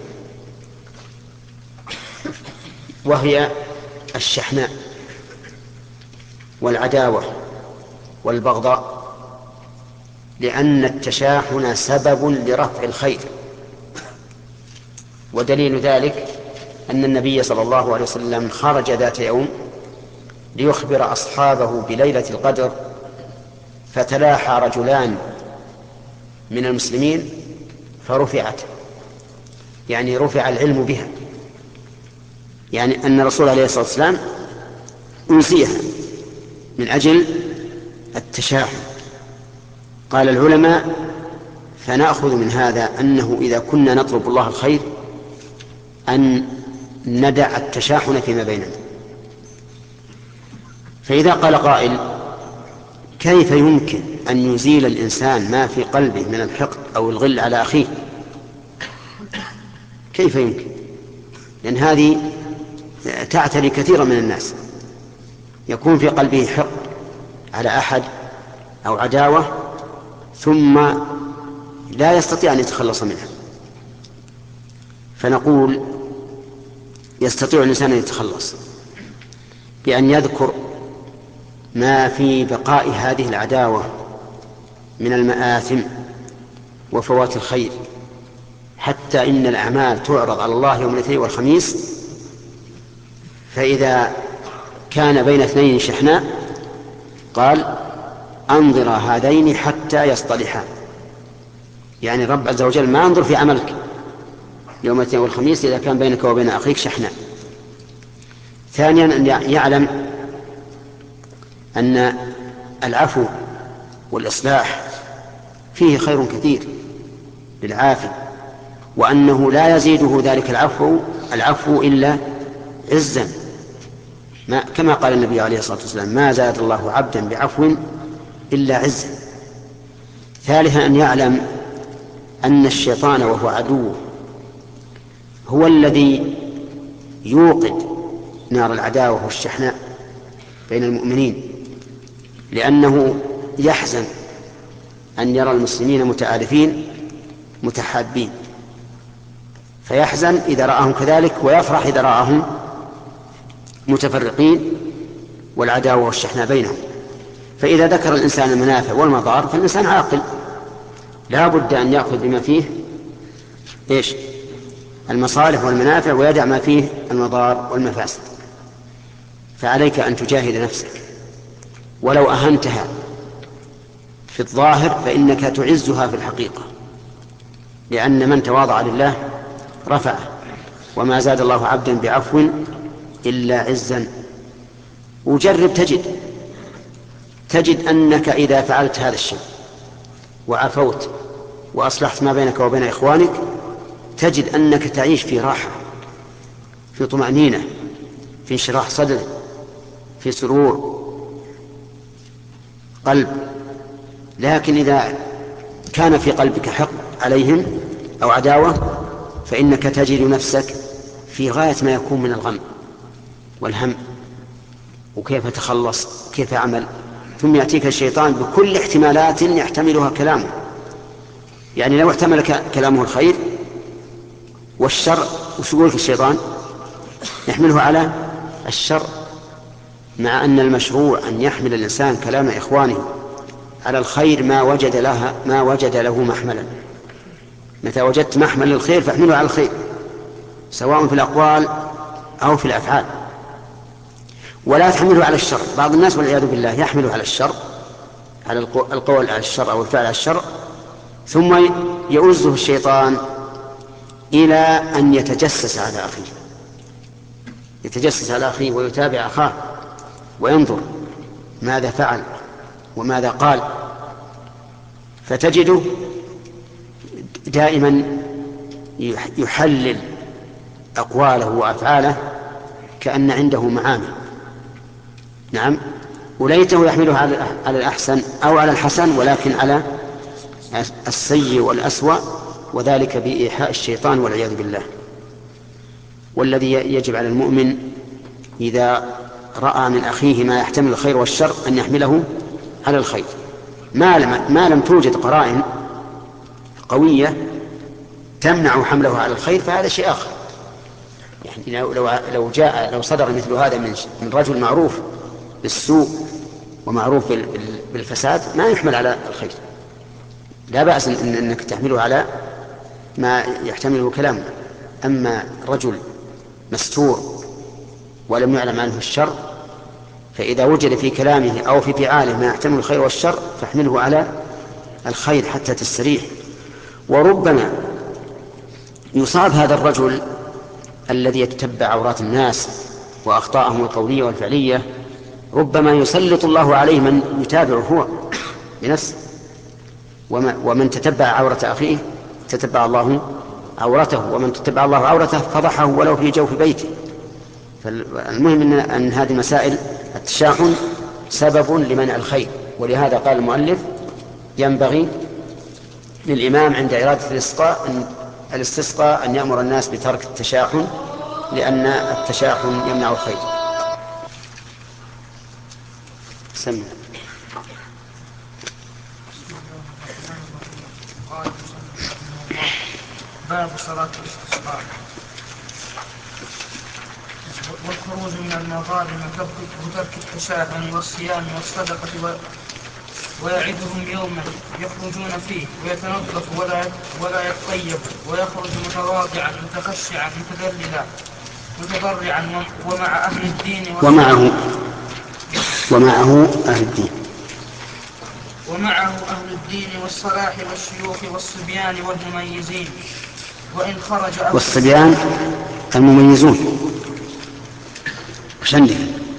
وهي الشحناء والعداوة والبغضاء، لأن التشاحن سبب لرفع الخير. ودليل ذلك أن النبي صلى الله عليه وسلم خرج ذات يوم ليخبر أصحابه بليلة القدر، فتلاحى رجلان من المسلمين فرفعت، يعني رفع العلم بها، يعني أن الرسول عليه الصلاة والسلام أنسيها من أجل التشاحن. قال العلماء: فنأخذ من هذا أنه إذا كنا نطلب الله الخير أن ندع التشاحن فيما بيننا. فإذا قال قائل: كيف يمكن أن يزيل الإنسان ما في قلبه من الحقد أو الغل على أخيه؟ كيف يمكن؟ لأن هذه تعتري كثيرا من الناس، يكون في قلبه حقد على أحد أو عداوة ثم لا يستطيع أن يتخلص منها. فنقول: يستطيع الإنسان أن يتخلص بأن يذكر ما في بقاء هذه العداوة من المآثم وفوات الخير، حتى إن الأعمال تعرض على الله يوم الاثنين والخميس، فإذا كان بين اثنين شحناء قال: أنظر هذين حتى يصطلحا، يعني الرب عز وجل ما ينظر في عملك يوم الاثنين والخميس إذا كان بينك وبين أخيك شحناء. ثانيا أن يعلم أن العفو والإصلاح فيه خير كثير للعافي، وأنه لا يزيده ذلك العفو العفو إلا عزا، ما كما قال النبي عليه الصلاة والسلام: ما زاد الله عبدا بعفو إلا عزا. ثالثا أن يعلم أن الشيطان وهو عدوه هو الذي يوقد نار العداوة والشحناء بين المؤمنين، لأنه يحزن أن يرى المسلمين متآلفين متحابين، فيحزن إذا رآهم كذلك ويفرح إذا رآهم متفرقين والعداوة والشحناء بينهم. فإذا ذكر الإنسان المنافع والمضار فالإنسان عاقل لا بد أن يأخذ بما فيه إيش؟ المصالح والمنافع ويدع ما فيه المضار والمفاسد. فعليك أن تجاهد نفسك، ولو أهنتها في الظاهر فإنك تعزها في الحقيقة، لأن من تواضع لله رفعه، وما زاد الله عبدا بعفو إلا عزا. وجرب تجد تجد أنك إذا فعلت هذا الشيء وعفوت وأصلحت ما بينك وبين إخوانك تجد أنك تعيش في راحة، في طمأنينة، في انشراح صدر، في سرور قلب. لكن إذا كان في قلبك حقد عليهم أو عداوة فإنك تجد نفسك في غاية ما يكون من الغم والهم، وكيف تخلص كيف عمل. ثم يأتيك الشيطان بكل احتمالات يحتملها كلامه، يعني لو احتمل كلامه الخير والشر وش يقول الشيطان؟ يحمله على الشر، مع أن المشروع أن يحمل الإنسان كلام إخوانه على الخير ما وجد لها ما وجد له محملا. متى وجدت محمل للخير فاحمله على الخير سواء في الأقوال أو في الأفعال، ولا تحمله على الشر. بعض الناس والعياذ بالله يحمله على الشر، على القول على الشر أو الفعل على الشر، ثم يؤزه الشيطان إلى أن يتجسس على أخيه يتجسس على أخيه ويتابع أخاه وينظر ماذا فعل وماذا قال، فتجده دائما يحلل أقواله وأفعاله كأن عنده معاني. نعم، وليته يحمله على الأحسن أو على الحسن، ولكن على السيء والأسوأ، وذلك بإيحاء الشيطان والعياذ بالله. والذي يجب على المؤمن إذا رأى من أخيه ما يحتمل الخير والشر أن يحمله على الخير، ما لم, ما لم توجد قرائن قوية تمنع حمله على الخير فهذا شيء آخر. يعني لو, لو جاء لو صدر مثل هذا من, من رجل معروف بالسوء ومعروف بالفساد ما يحمل على الخير، لا بأس إن أنك تحمله على ما يحتمله كلامه. أما رجل مستور ولم يعلم عنه الشر فإذا وجد في كلامه أو في فعاله ما يحتمل الخير والشر فاحمله على الخير حتى تستريح. وربما يصاب هذا الرجل الذي يتتبع عورات الناس وأخطاءهم القولية والفعلية، ربما يسلط الله عليه من يتابعه هو بنفسه، ومن تتبع عورة أخيه تتبع الله عورته، ومن تتبع الله عورته فضحه ولو في جوف بيته. فالمهم أن هذه مسائل التشاحن سبب لمنع الخير، ولهذا قال المؤلف ينبغي للإمام عند إرادة الاستسقاء أن, الاستسقاء أن يأمر الناس بترك التشاحن، لأن التشاحن يمنع الخير. سمع. باب صلاة الاستسقاء. والخروج من المظالم وترك التشاحن والصيام والصدقة ويعدهم يوما يخرجون فيه ويتنظف ولا ولا يتطيب ويخرج متواضعا متخشعا متذللا متضرعا ومع أهل الدين ومعه ومعه أهل الدين ومعه أهل الدين والصلاح والشيوخ والصبيان والمميزين. وإن خرج والصبيان المميزون وش عندك؟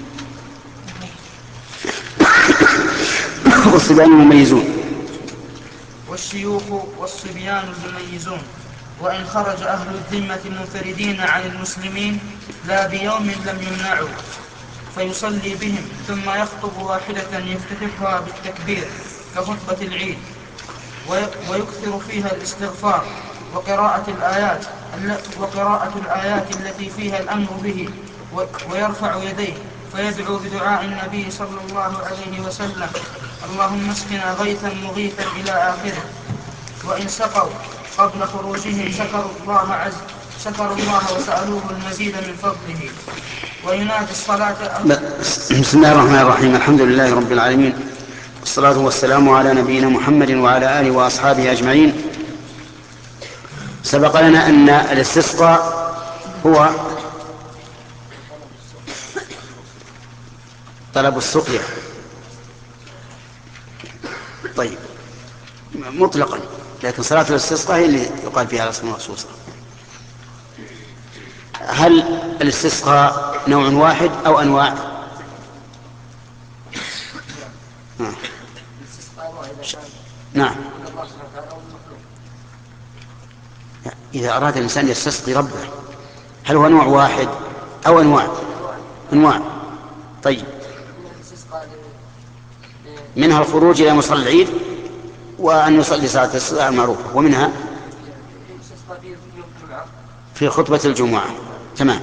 والصبيان المميزون والشيوخ والصبيان المميزون. وإن خرج أهل الذمة منفردين عن المسلمين لا بيوم لم يمنعوا فيصلي بهم ثم يخطب واحدة يفتتحها بالتكبير كخطبة العيد ويكثر فيها الاستغفار وقراءة الآيات وقراءة الآيات التي فيها الأمر به ويرفع يديه ويدعو بدعاء النبي صلى الله عليه وسلم: اللهم اسقنا غيثا مغيثا إلى آخره. وإن سقوا قبل خروجهم شكروا الله عز شكروا الله وسألوه المزيد من فضله. وينادي الصلاة. بسم الله الرحمن الرحيم. الحمد لله رب العالمين، والصلاة والسلام على نبينا محمد وعلى آله وأصحابه أجمعين. سبق لنا أن الاستسقاء هو طلب السقيا، طيب مطلقا، لكن صلاة الاستسقاء هي اللي يقال فيها الاسم مخصوصة. هل الاستسقاء نوع واحد أو أنواع؟ نعم. إذا أراد الإنسان يستسقي ربه هل هو نوع واحد أو أنواع؟ أنواع. طيب، منها الخروج إلى مصلى العيد وأن يصلي صلاة الاستسقاء المعروفة، ومنها في خطبة الجمعة. تمام.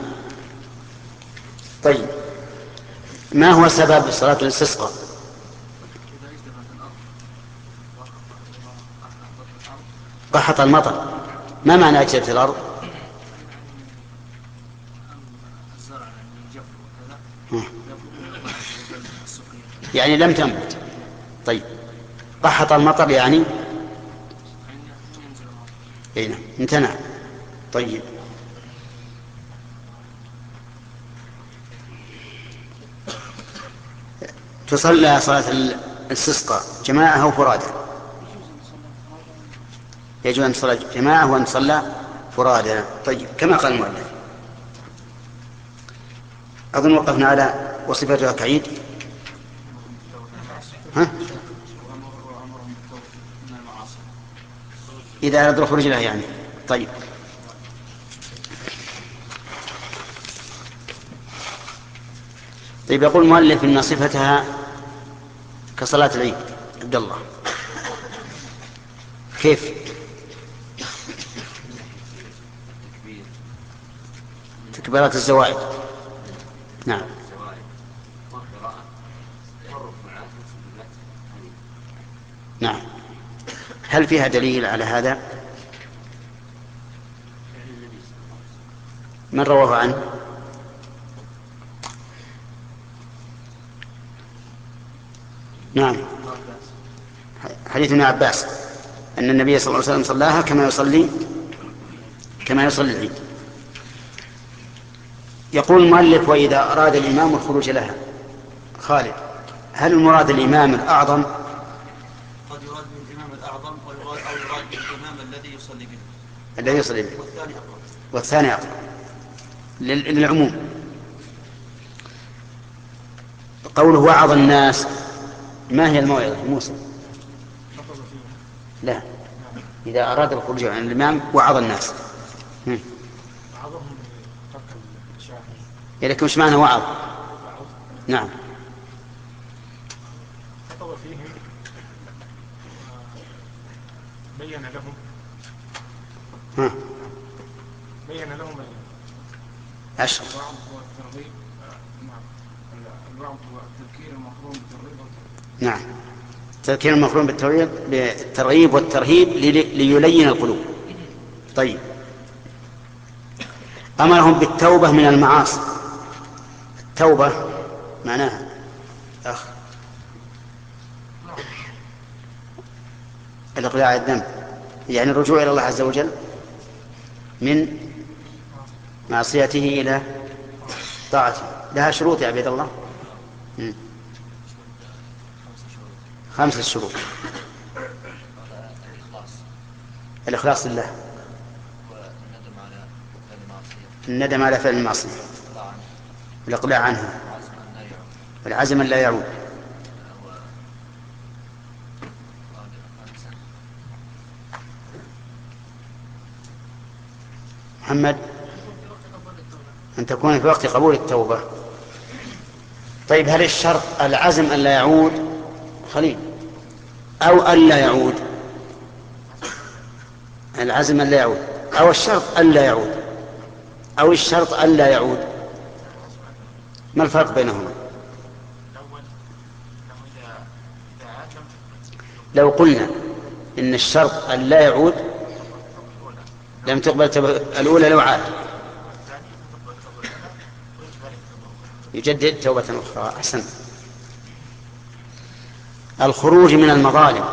طيب، ما هو سبب صلاة الاستسقاء؟ قحط المطر. ما معنى أجلت الأرض؟ يعني لم تنبت. طيب، قحط المطر يعني اين امتنع. طيب، تصلى صلاة الاستسقاء جماعة أو فرادى؟ يجوز أن تصلى جماعة وأن تصلى فرادى. طيب، كما قال المؤلف. أظن وقفنا على وصفتها كعيد. ها؟ إذا أراد الخروج لها يعني. طيب، طيب يقول المؤلف إن صفتها كصلاة العيد. عبد الله، كيف؟ تكبيرات الزوائد. نعم. نعم. هل فيها دليل على هذا؟ من رواه عنه؟ نعم، حديث ابن عباس أن النبي صلى الله عليه وسلم صلاها كما يصلي كما يصلي العيد. يقول المؤلف: وإذا أراد الإمام الخروج لها. خالد، هل المراد الإمام الأعظم؟ قد يراد من الإمام الأعظم أو يراد من الإمام الذي يصلي به. الذي يصلي به. والثاني أقرب. والثاني أقرب للعموم. قوله وعظ الناس، ما هي الموعظة موسى؟ لا، إذا أراد الخروج عن الإمام وعظ الناس. لكن مش معنى وعظ؟ نعم. خطب فيهم بين لهم ها. بين لهم عشر. الوعظ والترغيب. نعم، الوعظ والتذكير المقرون بالترغيب والترهيب. نعم، التذكير المقرون بالترغيب والترهيب ليلين القلوب. طيب، أمرهم بالتوبة من المعاصي. التوبة معناها أخ الإقلاع الذنب، يعني الرجوع إلى الله عز وجل من معصيته إلى طاعته. لها شروط يا عبيد الله. م. خمسة شروط. الإخلاص لله، الندم على فعل المعصية، الإقلاع عنها، والعزم أن لا يعود. محمد، أن تكون في وقت قبول التوبة. طيب، هل الشرط العزم أن لا يعود خليل أو أن لا يعود؟ العزم أن لا يعود أو الشرط أن لا يعود أو الشرط أن لا يعود؟ ما الفرق بينهما؟ لو قلنا إن الشرط أن لا يعود لم تقبل الأولى لو عاد، يجدد توبة أخرى. أحسن. الخروج من المظالم.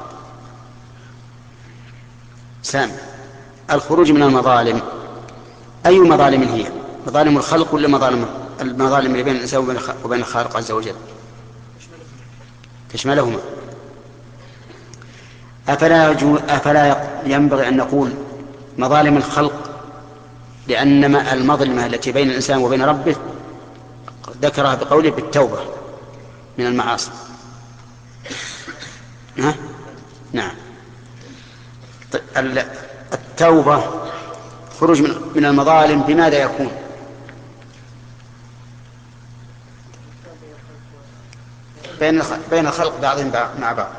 سام، الخروج من المظالم أي مظالم هي؟ مظالم الخلق ولا مظالم المظالم اللي بين الإنسان وبين الخالق عز وجل؟ تشملهما. أفلا, أفلا ينبغي أن نقول مظالم الخلق، لأن المظلمة التي بين الإنسان وبين ربه ذكرها بقوله بالتوبة من المعاصي. ها؟ نعم. التوبة خروج من المظالم بماذا يكون؟ بين الخلق بعضهم مع بعض.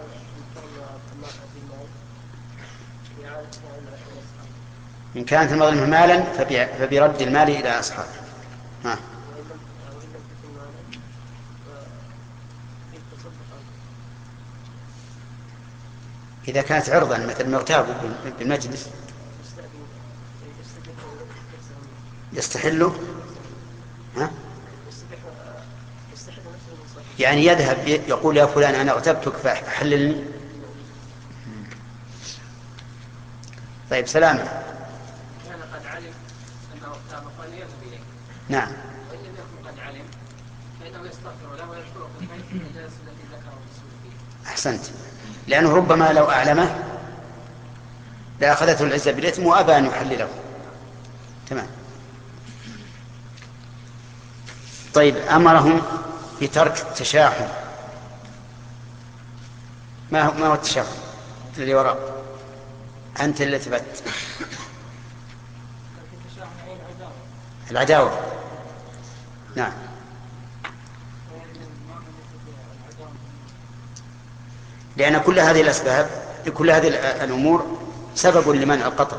إن كانت المظلمة مالا فبرد المال إلى أصحابه. ها. إذا كانت عرضا مثل مرتاب بالمجلس يستحله، ها؟ يعني يذهب يقول يا فلان أنا اغتبتك فحللني. طيب سلامة. كان قد علم أنه اغتاب فليذهب إليه. نعم. وإن لم يكن قد علم فإنه يستغفر له ويذكره في المجالس التي ذكره فيها. أحسنت، لأنه ربما لو أعلمه لأخذته العزة بالإثم وأبى أن يحلله. تمام. طيب أمرهم بترك التشاحن. ما هو, ما هو التشاحن الذي وراء؟ أنت اللي ثبت. العداوة. نعم. لأن كل هذه الأسباب كل هذه الأمور سبب لمنع القطر.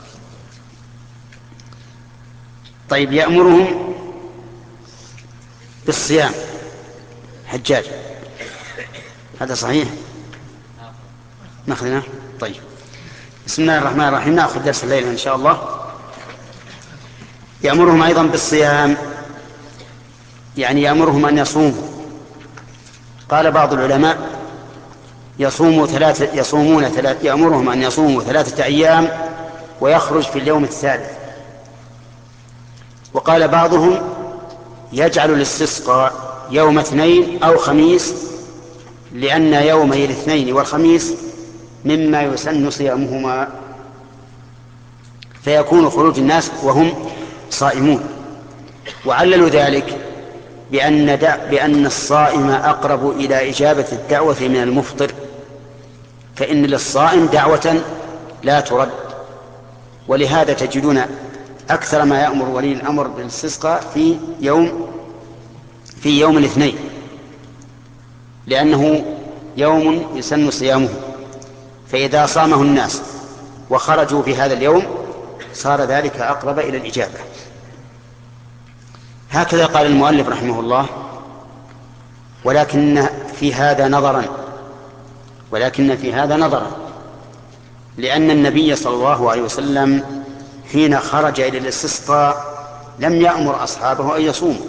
طيب يأمرهم بالصيام. حجاج، هذا صحيح؟ ناخذنا. طيب بسم الله الرحمن الرحيم. نأخذ درس الليلة إن شاء الله. يأمرهم أيضا بالصيام، يعني يأمرهم أن يصوموا. قال بعض العلماء يصوموا ثلاثة يصومون ثلاثة يأمرهم أن يصوموا ثلاثة أيام ويخرج في اليوم الثالث. وقال بعضهم يجعل الاستسقاء يوم اثنين أو خميس، لأن يومي الاثنين والخميس مما يسن صيامهما، فيكون خروج الناس وهم صائمون. وعللوا ذلك بأن, بأن الصائم أقرب إلى إجابة الدعوة من المفطر، فإن للصائم دعوة لا ترد. ولهذا تجدون أكثر ما يأمر ولي الأمر بالاستسقاء في يوم في يوم الاثنين، لأنه يوم يسن صيامه، فإذا صامه الناس وخرجوا في هذا اليوم صار ذلك أقرب إلى الإجابة. هكذا قال المؤلف رحمه الله. ولكن في هذا نظرا ولكن في هذا نظرا لأن النبي صلى الله عليه وسلم حين خرج إلى الاستسقاء لم يأمر أصحابه أن يصوموا.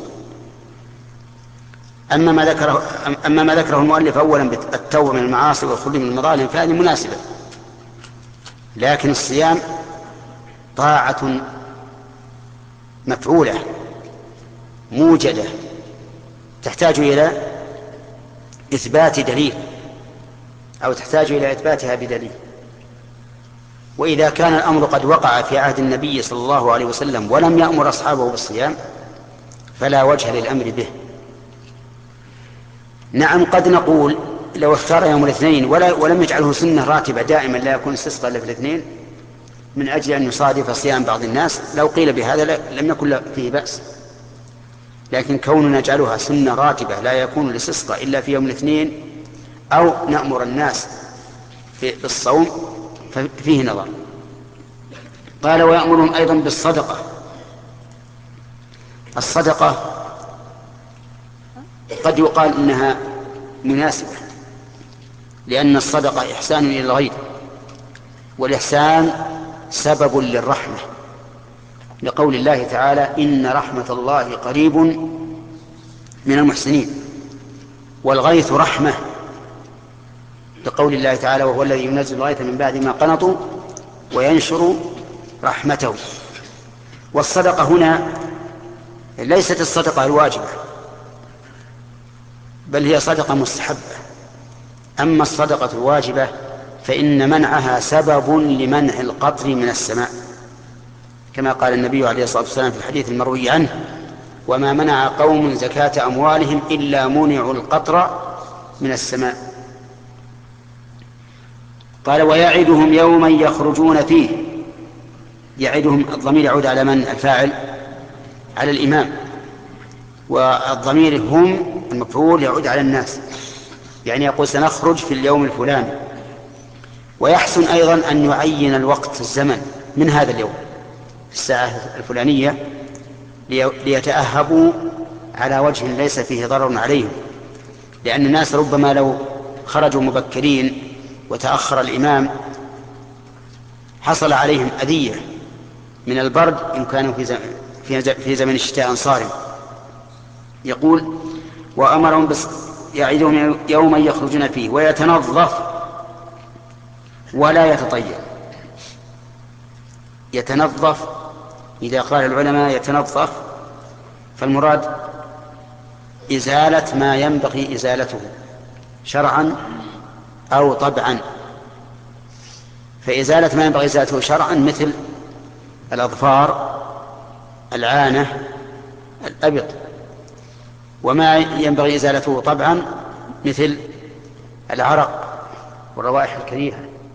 أما ما ذكره أما ما ذكره المؤلف أولا بالتوبة من المعاصي والخروج من المظالم فهذه مناسبة، لكن الصيام طاعة مفعولة موجدة تحتاج إلى إثبات دليل، أو تحتاج إلى إثباتها بدليل. وإذا كان الأمر قد وقع في عهد النبي صلى الله عليه وسلم ولم يأمر أصحابه بالصيام فلا وجه للأمر به. نعم، قد نقول لو اختار يوم الاثنين ولم يجعله سنة راتبة دائما لا يكون استسقى إلا في الاثنين من أجل أن يصادف صيام بعض الناس، لو قيل بهذا لم يكن فيه بأس. لكن كوننا نجعلها سنة راتبة لا يكون الاستسقاء إلا في يوم الاثنين، أو نأمر الناس بالصوم، ففيه نظر. قال ويأمرهم أيضا بالصدقة. الصدقة قد يقال إنها مناسبة لأن الصدقة إحسان إلى الغير، والإحسان سبب للرحمة، لقول الله تعالى إن رحمة الله قريب من المحسنين، والغيث رحمة، لقول الله تعالى وهو الذي ينزل الغيث من بعد ما قنطوا وينشر رحمته. والصدقة هنا ليست الصدقة الواجبة، بل هي صدقة مستحبة. أما الصدقة الواجبة فإن منعها سبب لمنع القطر من السماء، كما قال النبي عليه الصلاة والسلام في الحديث المروي عنه وما منع قوم زكاة أموالهم إلا منعوا القطر من السماء. قال ويعدهم يوما يخرجون فيه، يعدهم الضمير يعود على من؟ الفاعل على الإمام، والضمير هم المفعول يعود على الناس، يعني يقول سنخرج في اليوم الفلاني. ويحسن أيضا أن يعين الوقت الزمن من هذا اليوم في الساعة الفلانية ليتأهبوا على وجه ليس فيه ضرر عليهم، لأن الناس ربما لو خرجوا مبكرين وتأخر الإمام حصل عليهم أذية من البرد إن كانوا في زمن الشتاء صارم. يقول وأمرهم بس يعيدهم يوما يخرجون فيه ويتنظف ولا يتطيب. يتنظف إذا قال العلماء يتنظف فالمراد إزالة ما ينبغي إزالته شرعا أو طبعا. فإزالة ما ينبغي إزالته شرعا مثل الأظفار، العانة، الأبط، وما ينبغي إزالته طبعا مثل العرق والروائح الكريهة